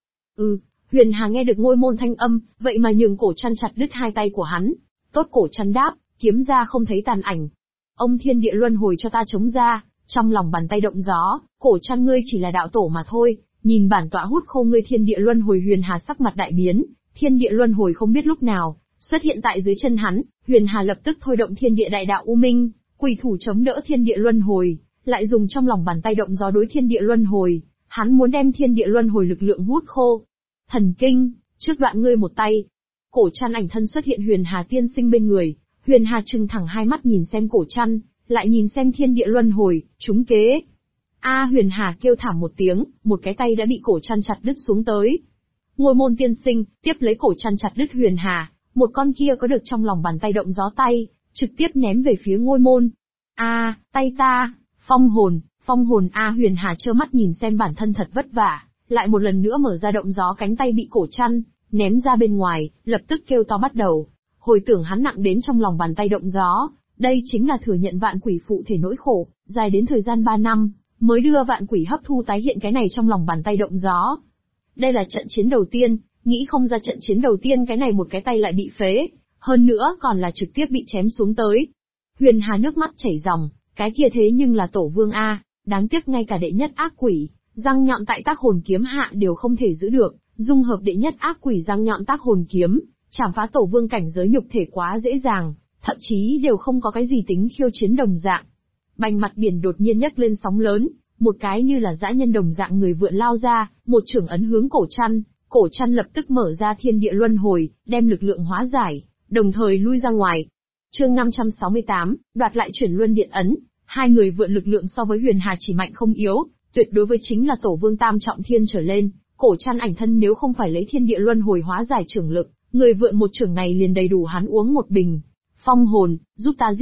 Huyền Hà nghe được Ngôi Môn thanh âm, vậy mà nhường Cổ Trăn chặt đứt 2 tay của hắn. Tốt. Cổ Trăn đáp, kiếm ra không thấy tàn ảnh. Ông thiên địa luân hồi cho ta chống ra, trong lòng bàn tay động gió, Cổ Trăn ngươi chỉ là đạo tổ mà thôi, nhìn bản tọa hút khô ngươi thiên địa luân hồi. Huyền Hà sắc mặt đại biến, thiên địa luân hồi không biết lúc nào xuất hiện tại dưới chân hắn. Huyền Hà lập tức thôi động thiên địa đại đạo u minh quỷ thủ chống đỡ thiên địa luân hồi, lại dùng trong lòng bàn tay động gió đối thiên địa luân hồi, hắn muốn đem thiên địa luân hồi lực lượng hút khô. Thần kinh, trước đoạn ngươi một tay. Cổ Trăn ảnh thân xuất hiện Huyền Hà tiên sinh bên người, Huyền Hà trừng thẳng hai mắt nhìn xem Cổ Trăn, lại nhìn xem thiên địa luân hồi, trúng kế. Huyền Hà kêu thảm một tiếng, một cái tay đã bị Cổ Trăn chặt đứt xuống tới. Ngôi môn tiên sinh, tiếp lấy Cổ Trăn chặt đứt Huyền Hà, một con kia có được trong lòng bàn tay động gió tay, trực tiếp ném về phía ngôi môn. Tay ta, phong hồn Huyền Hà trơ mắt nhìn xem bản thân thật vất vả, lại một lần nữa mở ra động gió cánh tay bị Cổ Trăn ném ra bên ngoài, lập tức kêu to bắt đầu. Hồi tưởng hắn nặng đến trong lòng bàn tay động gió, đây chính là thừa nhận vạn quỷ phụ thể nỗi khổ, dài đến thời gian 3 năm, mới đưa vạn quỷ hấp thu tái hiện cái này trong lòng bàn tay động gió. Đây là trận chiến đầu tiên, nghĩ không ra trận chiến đầu tiên cái này một cái tay lại bị phế, hơn nữa còn là trực tiếp bị chém xuống tới. Huyền Hà nước mắt chảy ròng, cái kia thế nhưng là tổ vương đáng tiếc ngay cả đệ nhất ác quỷ, răng nhọn tại tác hồn kiếm hạ đều không thể giữ được, dung hợp đệ nhất ác quỷ răng nhọn tác hồn kiếm, chảm phá tổ vương cảnh giới nhục thể quá dễ dàng, thậm chí đều không có cái gì tính khiêu chiến đồng dạng. Bành mặt biển đột nhiên nhấc lên sóng lớn, một cái như là dã nhân đồng dạng người vượn lao ra, một chưởng ấn hướng Cổ Trăn lập tức mở ra thiên địa luân hồi, đem lực lượng hóa giải, đồng thời lui ra ngoài. Chương 568, đoạt lại chuyển luân điện ấn, hai người vượn lực lượng so với Huyền Hà chỉ mạnh không yếu, tuyệt đối với chính là tổ vương tam trọng thiên trở lên. Cổ Trăn ảnh thân nếu không phải lấy thiên địa luân hồi hóa giải trưởng lực, người vượn một trưởng này liền đầy đủ hắn uống một bình. Phong hồn, giúp ta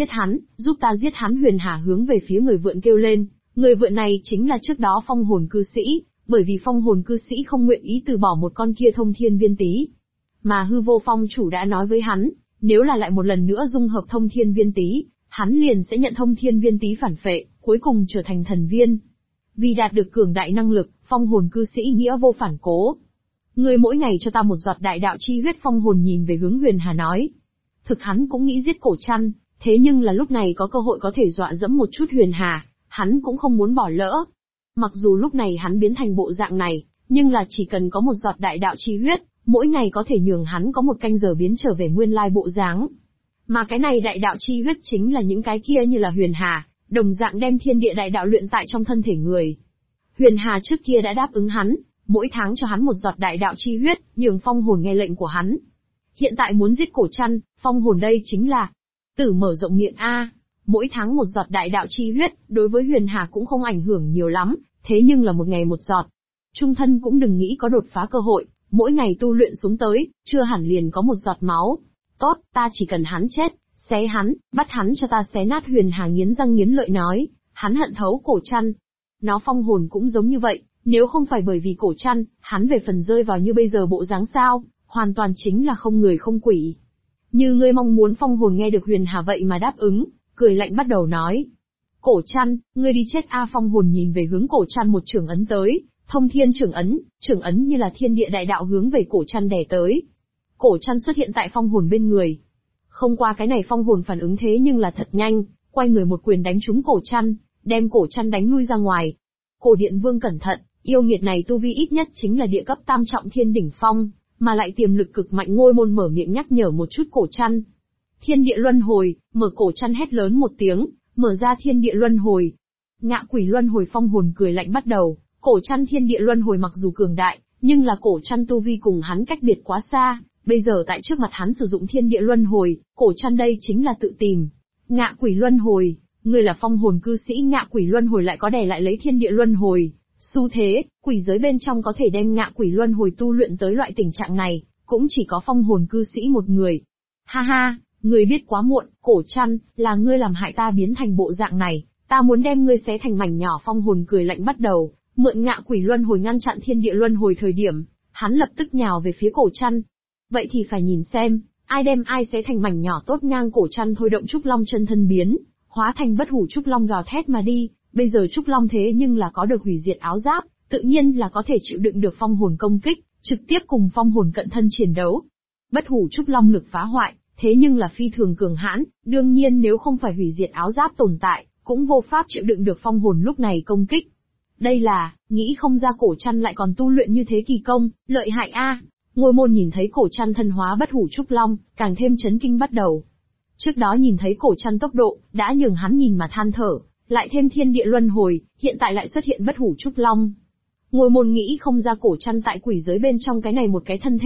giết hắn Huyền Hà hướng về phía người vượn kêu lên. Người vượn này chính là trước đó phong hồn cư sĩ, bởi vì phong hồn cư sĩ không nguyện ý từ bỏ một con kia thông thiên viên tý. Mà hư vô phong chủ đã nói với hắn, nếu là lại một lần nữa dung hợp thông thiên viên tý, hắn liền sẽ nhận thông thiên viên tý phản phệ, cuối cùng trở thành thần viên. Vì đạt được cường đại năng lực, phong hồn cư sĩ nghĩa vô phản cố. Ngươi mỗi ngày cho ta một giọt đại đạo chi huyết, phong hồn nhìn về hướng Huyền Hà nói. Thực hắn cũng nghĩ giết Cổ Trăn, thế nhưng là lúc này có cơ hội có thể dọa dẫm một chút Huyền Hà, hắn cũng không muốn bỏ lỡ. Mặc dù lúc này hắn biến thành bộ dạng này, nhưng là chỉ cần có một giọt đại đạo chi huyết, mỗi ngày có thể nhường hắn có một canh giờ biến trở về nguyên lai bộ dáng. Mà cái này đại đạo chi huyết chính là những cái kia như là Huyền Hà, đồng dạng đem thiên địa đại đạo luyện tại trong thân thể người. Huyền Hà trước kia đã đáp ứng hắn, mỗi tháng cho hắn một giọt đại đạo chi huyết, nhường phong hồn nghe lệnh của hắn. Hiện tại muốn giết Cổ Trăn, phong hồn đây chính là tử mở rộng miệng mỗi tháng một giọt đại đạo chi huyết, đối với Huyền Hà cũng không ảnh hưởng nhiều lắm, thế nhưng là một ngày một giọt. Trung thân cũng đừng nghĩ có đột phá cơ hội, mỗi ngày tu luyện xuống tới, chưa hẳn liền có một giọt máu. Tốt, ta chỉ cần hắn chết, xé hắn, bắt hắn cho ta xé nát. Huyền Hà nghiến răng nghiến lợi nói, hắn hận thấu Cổ Trăn. Nó phong hồn cũng giống như vậy, nếu không phải bởi vì Cổ Trăn, hắn về phần rơi vào như bây giờ bộ dáng sao, hoàn toàn chính là không người không quỷ. Như ngươi mong muốn. Phong hồn nghe được Huyền Hà vậy mà đáp ứng, cười lạnh bắt đầu nói. Cổ Trăn, ngươi đi chết Phong hồn nhìn về hướng Cổ Trăn một chưởng ấn tới, thông thiên chưởng ấn như là thiên địa đại đạo hướng về Cổ Trăn đè tới. Cổ Trăn xuất hiện tại phong hồn bên người. Không qua cái này phong hồn phản ứng thế nhưng là thật nhanh, quay người một quyền đánh trúng Cổ Trăn, đem Cổ Trăn đánh lui ra ngoài. Cổ Điện Vương cẩn thận, yêu nghiệt này tu vi ít nhất chính là địa cấp tam trọng thiên đỉnh phong, mà lại tiềm lực cực mạnh. Ngôi môn mở miệng nhắc nhở một chút Cổ Trăn. Thiên địa luân hồi, mở. Cổ Trăn hét lớn một tiếng, mở ra thiên địa luân hồi. Ngạ quỷ luân hồi. Phong hồn cười lạnh bắt đầu. Cổ Trăn thiên địa luân hồi mặc dù cường đại, nhưng là Cổ Trăn tu vi cùng hắn cách biệt quá xa, bây giờ tại trước mặt hắn sử dụng thiên địa luân hồi, Cổ Trăn đây chính là tự tìm. Ngạ quỷ luân hồi, ngươi là phong hồn cư sĩ. Ngạ quỷ luân hồi lại có đè lại lấy thiên địa luân hồi. Xu thế, quỷ giới bên trong có thể đem ngạ quỷ luân hồi tu luyện tới loại tình trạng này, cũng chỉ có phong hồn cư sĩ một người. Ha ha, ngươi biết quá muộn. Cổ Trăn, là ngươi làm hại ta biến thành bộ dạng này, ta muốn đem ngươi xé thành mảnh nhỏ. Phong hồn cười lạnh bắt đầu, mượn ngạ quỷ luân hồi ngăn chặn thiên địa luân hồi. Thời điểm, hắn lập tức nhào về phía Cổ Trăn. Vậy thì phải nhìn xem, ai đem ai xé thành mảnh nhỏ tốt ngang. Cổ Trăn thôi động Trúc Long chân thân biến, hóa thành bất hủ Trúc Long gào thét mà đi. Bây giờ Trúc Long thế nhưng là có được hủy diệt áo giáp, tự nhiên là có thể chịu đựng được phong hồn công kích, trực tiếp cùng phong hồn cận thân chiến đấu. Bất hủ Trúc Long lực phá hoại, thế nhưng là phi thường cường hãn, đương nhiên nếu không phải hủy diệt áo giáp tồn tại, cũng vô pháp chịu đựng được phong hồn lúc này công kích. Đây là, nghĩ không ra Cổ Trăn lại còn tu luyện như thế kỳ công, lợi hại Ngôi môn nhìn thấy Cổ Trăn thân hóa bất hủ Trúc Long, càng thêm chấn kinh bắt đầu. Trước đó nhìn thấy Cổ Trăn tốc độ, đã nhường hắn nhìn mà than thở, lại thêm thiên địa luân hồi, hiện tại lại xuất hiện bất hủ Trúc Long. Ngôi môn nghĩ không ra Cổ Trăn tại quỷ giới bên trong cái này một cái thân thể,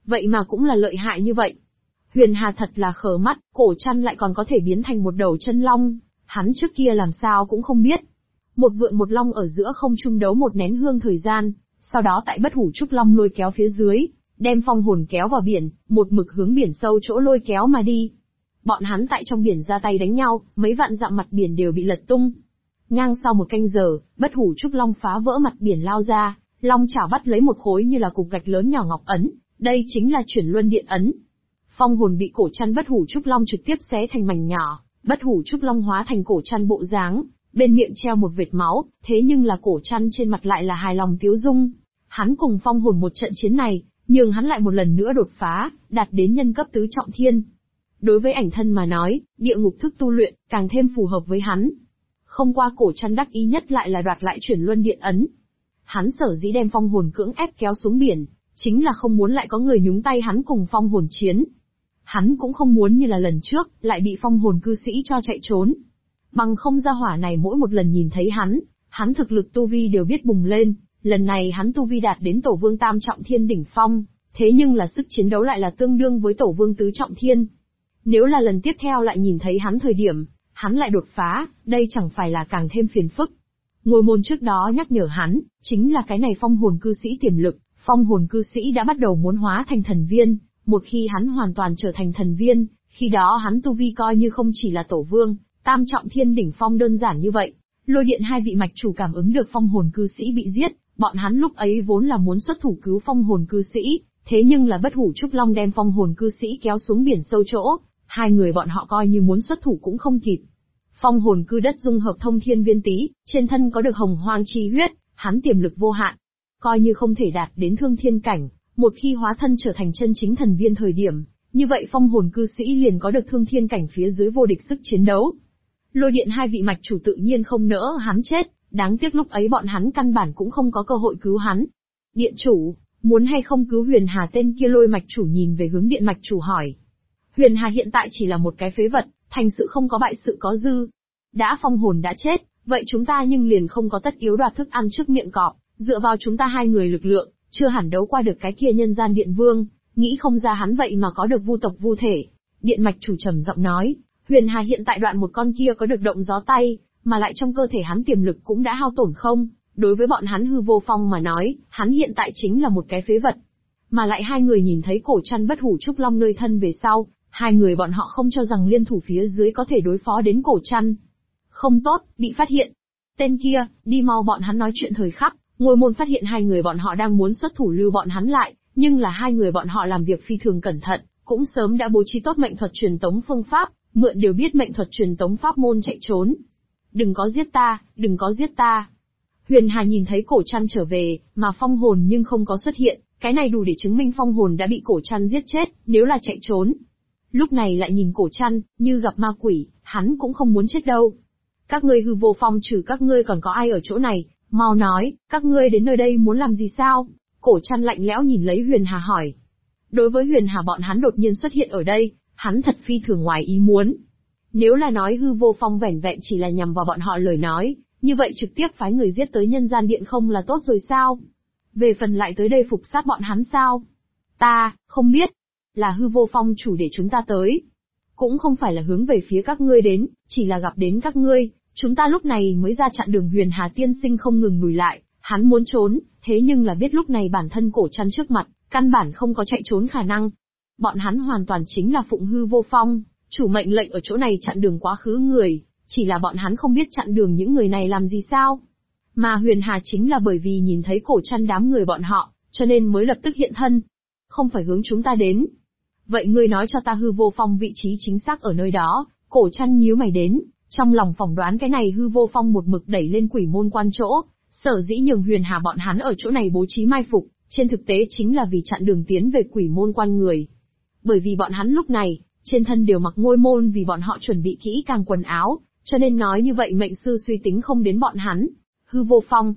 Vậy mà cũng là lợi hại như vậy. Huyền Hà thật là khờ mắt, cổ chăn lại còn có thể biến thành một đầu chân long, hắn trước kia làm sao cũng không biết. Một vượn một long ở giữa không trung đấu một nén hương thời gian, sau đó tại Bất Hủ Trúc Long lôi kéo phía dưới, đem phong hồn kéo vào biển, một mực hướng biển sâu chỗ lôi kéo mà đi. Bọn hắn tại trong biển ra tay đánh nhau, mấy vạn dặm mặt biển đều bị lật tung. Ngang sau một canh giờ, Bất Hủ Trúc Long phá vỡ mặt biển lao ra, long chảo bắt lấy một khối như là cục gạch lớn nhỏ ngọc ấn, đây chính là Chuyển Luân Điện ấn. Phong hồn bị cổ chăn Bất Hủ Trúc Long trực tiếp xé thành mảnh nhỏ, Bất Hủ Trúc Long hóa thành cổ chăn bộ dáng, bên miệng treo một vệt máu, thế nhưng là cổ chăn trên mặt lại là hài lòng tiếu dung. Hắn cùng phong hồn một trận chiến này, nhường hắn lại một lần nữa đột phá, đạt đến nhân cấp tứ trọng thiên. Đối với ảnh thân mà nói, địa ngục thức tu luyện, càng thêm phù hợp với hắn. Không qua cổ chăn đắc ý nhất lại là đoạt lại Chuyển Luân Điện ấn. Hắn sở dĩ đem phong hồn cưỡng ép kéo xuống biển, chính là không muốn lại có người nhúng tay hắn cùng phong hồn chiến. Hắn cũng không muốn như là lần trước, lại bị phong hồn cư sĩ cho chạy trốn. Bằng không gia hỏa này mỗi một lần nhìn thấy hắn thực lực tu vi đều biết bùng lên, lần này hắn tu vi đạt đến tổ vương tam trọng thiên đỉnh phong, thế nhưng là sức chiến đấu lại là tương đương với tổ vương tứ trọng thiên. Nếu là lần tiếp theo lại nhìn thấy hắn thời điểm, hắn lại đột phá, đây chẳng phải là càng thêm phiền phức. Ngôi môn trước đó nhắc nhở hắn, chính là cái này phong hồn cư sĩ tiềm lực, phong hồn cư sĩ đã bắt đầu muốn hóa thành thần viên, một khi hắn hoàn toàn trở thành thần viên, khi đó hắn tu vi coi như không chỉ là tổ vương, tam trọng thiên đỉnh phong đơn giản như vậy. Lôi điện hai vị mạch chủ cảm ứng được phong hồn cư sĩ bị giết, bọn hắn lúc ấy vốn là muốn xuất thủ cứu phong hồn cư sĩ, thế nhưng là Bất Hủ Trúc Long đem phong hồn cư sĩ kéo xuống biển sâu chỗ, hai người bọn họ coi như muốn xuất thủ cũng không kịp. Phong hồn cư đất dung hợp thông thiên viên tý, trên thân có được hồng hoang chi huyết, hắn tiềm lực vô hạn, coi như không thể đạt đến thương thiên cảnh, một khi hóa thân trở thành chân chính thần viên thời điểm, như vậy phong hồn cư sĩ liền có được thương thiên cảnh phía dưới vô địch sức chiến đấu. Lôi điện hai vị mạch chủ tự nhiên không nỡ hắn chết, đáng tiếc lúc ấy bọn hắn căn bản cũng không có cơ hội cứu hắn. Điện chủ, muốn hay không cứu Huyền Hà? Tên kia Lôi mạch chủ nhìn về hướng điện mạch chủ hỏi. Huyền Hà hiện tại chỉ là một cái phế vật, thành sự không có bại sự có dư. Đã phong hồn đã chết, vậy chúng ta nhưng liền không có tất yếu đoạt thức ăn trước miệng cọp, dựa vào chúng ta hai người lực lượng, chưa hẳn đấu qua được cái kia nhân gian điện vương, nghĩ không ra hắn vậy mà có được vu tộc vu thể. Điện mạch chủ trầm giọng nói, Huyền Hà hiện tại đoạn một con kia có được động gió tay, mà lại trong cơ thể hắn tiềm lực cũng đã hao tổn không, đối với bọn hắn hư vô phong mà nói, hắn hiện tại chính là một cái phế vật. Mà lại hai người nhìn thấy cổ chăn Bất Hủ Trúc Long nơi thân về sau, hai người bọn họ không cho rằng liên thủ phía dưới có thể đối phó đến cổ chăn. Không tốt, bị phát hiện. Tên kia, đi mau, bọn hắn nói chuyện thời khắc, ngôi môn phát hiện hai người bọn họ đang muốn xuất thủ lưu bọn hắn lại, nhưng là hai người bọn họ làm việc phi thường cẩn thận, cũng sớm đã bố trí tốt mệnh thuật truyền tống phương pháp, mượn đều biết mệnh thuật truyền tống pháp môn chạy trốn. Đừng có giết ta, đừng có giết ta. Huyền Hà nhìn thấy cổ chăn trở về, mà phong hồn nhưng không có xuất hiện, cái này đủ để chứng minh phong hồn đã bị cổ chăn giết chết, nếu là chạy trốn. Lúc này lại nhìn cổ chăn, như gặp ma quỷ, hắn cũng không muốn chết đâu. Các ngươi hư vô phong trừ các ngươi còn có ai ở chỗ này, mau nói, các ngươi đến nơi đây muốn làm gì sao? Cổ chăn lạnh lẽo nhìn lấy Huyền Hà hỏi. Đối với Huyền Hà bọn hắn đột nhiên xuất hiện ở đây, hắn thật phi thường ngoài ý muốn. Nếu là nói hư vô phong vẻn vẹn chỉ là nhằm vào bọn họ lời nói, như vậy trực tiếp phái người giết tới nhân gian điện không là tốt rồi sao? Về phần lại tới đây phục sát bọn hắn sao? Ta, không biết. Là hư vô phong chủ để chúng ta tới. Cũng không phải là hướng về phía các ngươi đến, chỉ là gặp đến các ngươi, chúng ta lúc này mới ra chặn đường. Huyền Hà tiên sinh không ngừng lùi lại, hắn muốn trốn, thế nhưng là biết lúc này bản thân cổ chăn trước mặt, căn bản không có chạy trốn khả năng. Bọn hắn hoàn toàn chính là phụng hư vô phong, chủ mệnh lệnh ở chỗ này chặn đường quá khứ người, chỉ là bọn hắn không biết chặn đường những người này làm gì sao. Mà Huyền Hà chính là bởi vì nhìn thấy cổ chăn đám người bọn họ, cho nên mới lập tức hiện thân. Không phải hướng chúng ta đến. Vậy ngươi nói cho ta hư vô phong vị trí chính xác ở nơi đó? Cổ chăn nhíu mày đến, trong lòng phỏng đoán cái này hư vô phong một mực đẩy lên quỷ môn quan chỗ, sở dĩ nhường Huyền Hà bọn hắn ở chỗ này bố trí mai phục, trên thực tế chính là vì chặn đường tiến về quỷ môn quan người. Bởi vì bọn hắn lúc này, trên thân đều mặc ngôi môn vì bọn họ chuẩn bị kỹ càng quần áo, cho nên nói như vậy mệnh sư suy tính không đến bọn hắn. Hư vô phong,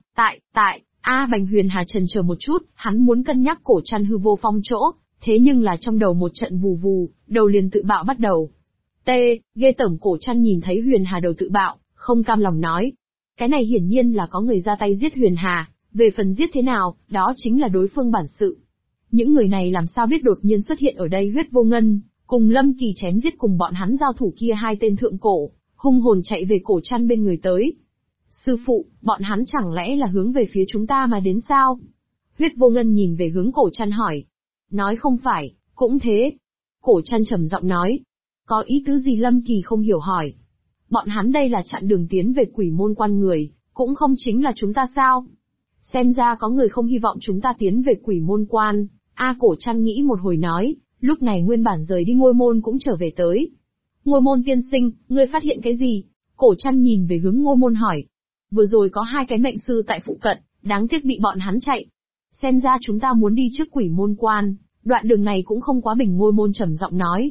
Bành Huyền Hà chần chờ một chút, hắn muốn cân nhắc cổ chăn hư vô phong chỗ, thế nhưng là trong đầu một trận vù vù, đầu liền tự bạo bắt đầu. Ghê tởm. Cổ chăn nhìn thấy Huyền Hà đầu tự bạo, không cam lòng nói. Cái này hiển nhiên là có người ra tay giết Huyền Hà, về phần giết thế nào, đó chính là đối phương bản sự. Những người này làm sao biết đột nhiên xuất hiện ở đây Huyết Vô Ngân, cùng Lâm Kỳ chém giết cùng bọn hắn giao thủ kia hai tên thượng cổ, hung hồn chạy về Cổ Trăn bên người tới. Sư phụ, bọn hắn chẳng lẽ là hướng về phía chúng ta mà đến sao? Huyết Vô Ngân nhìn về hướng Cổ Trăn hỏi. Nói không phải, cũng thế. Cổ Trăn trầm giọng nói. Có ý tứ gì Lâm Kỳ không hiểu hỏi. Bọn hắn đây là chặn đường tiến về Quỷ Môn Quan người, cũng không chính là chúng ta sao? Xem ra có người không hy vọng chúng ta tiến về Quỷ Môn Quan. Cổ Trăn nghĩ một hồi nói, lúc này nguyên bản rời đi Ngôi Môn cũng trở về tới. Ngôi Môn tiên sinh, ngươi phát hiện cái gì? Cổ Trăn nhìn về hướng Ngôi Môn hỏi. Vừa rồi có hai cái mệnh sư tại phụ cận, đáng tiếc bị bọn hắn chạy. Xem ra chúng ta muốn đi trước Quỷ Môn Quan, đoạn đường này cũng không quá bình. Ngôi Môn trầm giọng nói.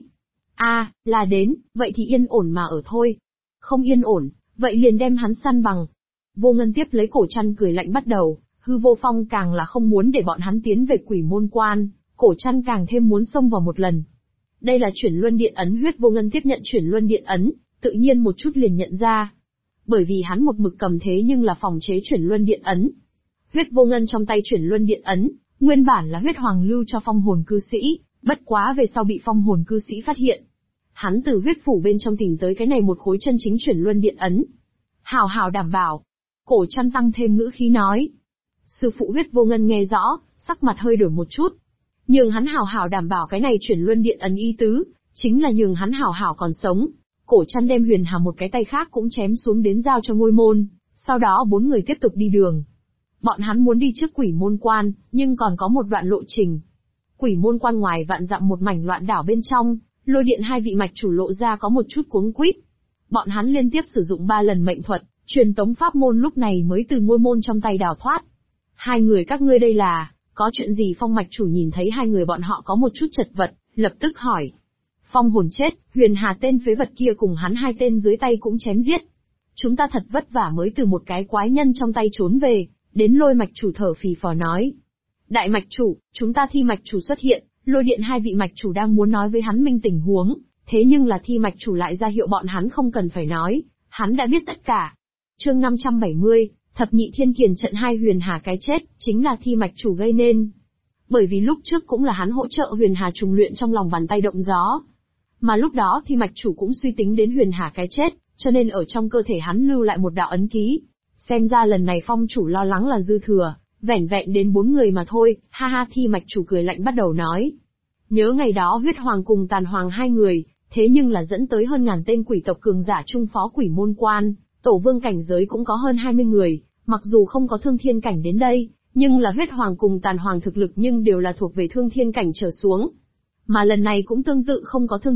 Là đến, vậy thì yên ổn mà ở thôi. Không yên ổn, vậy liền đem hắn săn bằng. Vô Ngân tiếp lấy Cổ Trăn cười lạnh bắt đầu, Hư Vô Phong càng là không muốn để bọn hắn tiến về Quỷ Môn Quan, Cổ Trăn càng thêm muốn xông vào một lần. Đây là chuyển luân điện ấn. Huyết Vô Ngân tiếp nhận chuyển luân điện ấn, tự nhiên một chút liền nhận ra. Bởi vì hắn một mực cầm thế nhưng là phòng chế chuyển luân điện ấn. Huyết Vô Ngân trong tay chuyển luân điện ấn, nguyên bản là huyết hoàng lưu cho phong hồn cư sĩ, bất quá về sau bị phong hồn cư sĩ phát hiện. Hắn từ huyết phủ bên trong tìm tới cái này một khối chân chính chuyển luân điện ấn. Hào hào đảm bảo. Cổ Trăn tăng thêm ngữ khí nói. Sư phụ Huyết Vô Ngân nghe rõ, sắc mặt hơi đổi một chút. Nhường hắn hào hào đảm bảo cái này chuyển luân điện ấn ý tứ, chính là nhường hắn hào hào còn sống. Cổ Trăn đem Huyền Hà một cái tay khác cũng chém xuống đến giao cho Ngôi Môn, sau đó bốn người tiếp tục đi đường. Bọn hắn muốn đi trước Quỷ Môn Quan, nhưng còn có một đoạn lộ trình. Quỷ Môn Quan ngoài vạn dặm một mảnh loạn đảo bên trong, Lôi Điện hai vị mạch chủ lộ ra có một chút cuống quýt. Bọn hắn liên tiếp sử dụng 3 lần mệnh thuật, truyền tống pháp môn lúc này mới từ Ngôi Môn trong tay đào thoát. Hai người các ngươi đây là, có chuyện gì? Phong mạch chủ nhìn thấy hai người bọn họ có một chút chật vật, lập tức hỏi. Phong hồn chết, Huyền Hà tên phế vật kia cùng hắn hai tên dưới tay cũng chém giết. Chúng ta thật vất vả mới từ một cái quái nhân trong tay trốn về, đến Lôi mạch chủ thở phì phò nói. Đại mạch chủ, chúng ta Thi mạch chủ xuất hiện, Lôi Điện hai vị mạch chủ đang muốn nói với hắn minh tình huống, thế nhưng là Thi mạch chủ lại ra hiệu bọn hắn không cần phải nói, hắn đã biết tất cả. Chương 570, Thập nhị thiên kiền trận 2. Huyền Hà cái chết, chính là Thi mạch chủ gây nên. Bởi vì lúc trước cũng là hắn hỗ trợ Huyền Hà trùng luyện trong lòng bàn tay động gió. Mà lúc đó Thi mạch chủ cũng suy tính đến Huyền Hà cái chết, cho nên ở trong cơ thể hắn lưu lại một đạo ấn ký. Xem ra lần này phong chủ lo lắng là dư thừa, vẻn vẹn đến 4 người mà thôi. Ha ha, Thi mạch chủ cười lạnh bắt đầu nói. Nhớ ngày đó Huyết Hoàng cùng Tàn Hoàng hai người, thế nhưng là dẫn tới hơn ngàn tên quỷ tộc cường giả trung phó Quỷ Môn Quan, tổ vương cảnh giới cũng có hơn 20 người, mặc dù không có thương thiên cảnh đến đây, nhưng là Huyết Hoàng cùng Tàn Hoàng thực lực nhưng đều là thuộc về thương thiên cảnh trở xuống. Mà lần này cũng tương tự không có thương